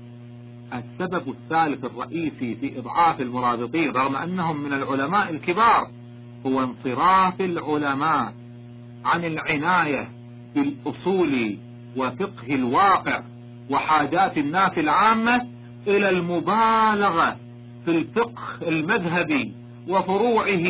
السبب الثالث الرئيسي في إضعاف المرابطين رغم أنهم من العلماء الكبار هو انصراف العلماء عن العناية بالأصول وفقه الواقع وحاجات الناس العامة إلى المبالغة في الفقه المذهبي وفروعه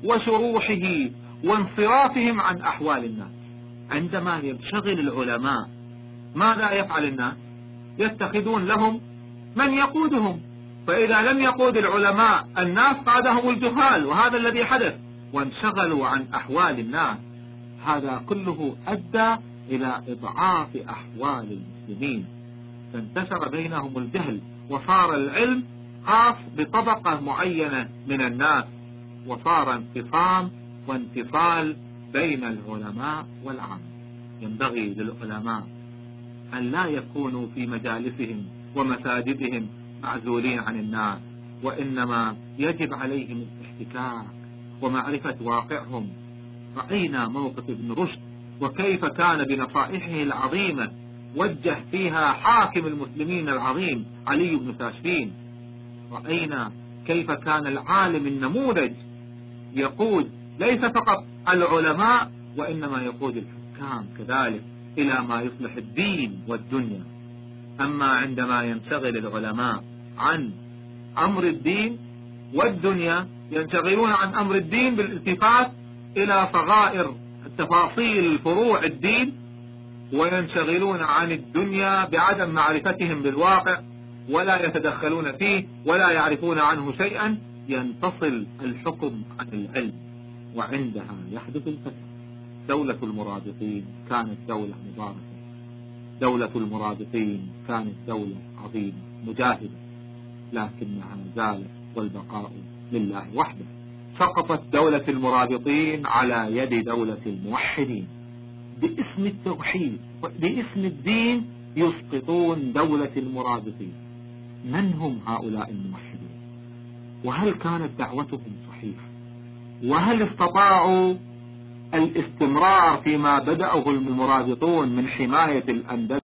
وشروحه، وانصرافهم عن أحوال الناس. عندما ينشغل العلماء ماذا يفعل الناس؟ يتخذون لهم من يقودهم، فإذا لم يقود العلماء الناس قادهم الجهال، وهذا الذي حدث، وانشغلوا عن أحوال الناس. هذا كله أدى إلى إضعاف أحوال المسلمين، فانتشر بينهم الجهل، وصار العلم خاص بطبقة معينة من الناس، وصار انفصام وانفصال بين العلماء والعامة. ينبغي للعلماء أن لا يكونوا في مجالسهم ومساجدهم معزولين عن الناس، وإنما يجب عليهم الاحتكاك ومعرفة واقعهم. رأينا موقف ابن رشد وكيف كان بنصائحه العظيمة وجه فيها حاكم المسلمين العظيم علي بن تاشفين. رأينا كيف كان العالم النموذج يقود ليس فقط العلماء وإنما يقود الحكام كذلك إلى ما يصلح الدين والدنيا. أما عندما ينشغل العلماء عن أمر الدين والدنيا، ينشغلون عن أمر الدين بالالتفات إلى صغائر تفاصيل فروع الدين، وينشغلون عن الدنيا بعدم معرفتهم بالواقع ولا يتدخلون فيه ولا يعرفون عنه شيئا، ينفصل الحكم عن العلم، وعندها يحدث الفتح. دولة المرابطين كانت دولة مباركة، دولة المرابطين كانت دولة عظيمة مجاهدة، لكنها زالت والبقاء لله وحده. سقطت دولة المرابطين على يد دولة الموحدين. باسم التوحيد باسم الدين يسقطون دولة المرابطين. من هم هؤلاء الموحدين؟ وهل كانت دعوتهم صحيحة؟ وهل استطاعوا الاستمرار فيما بدأه المرابطون من حماية الأندلس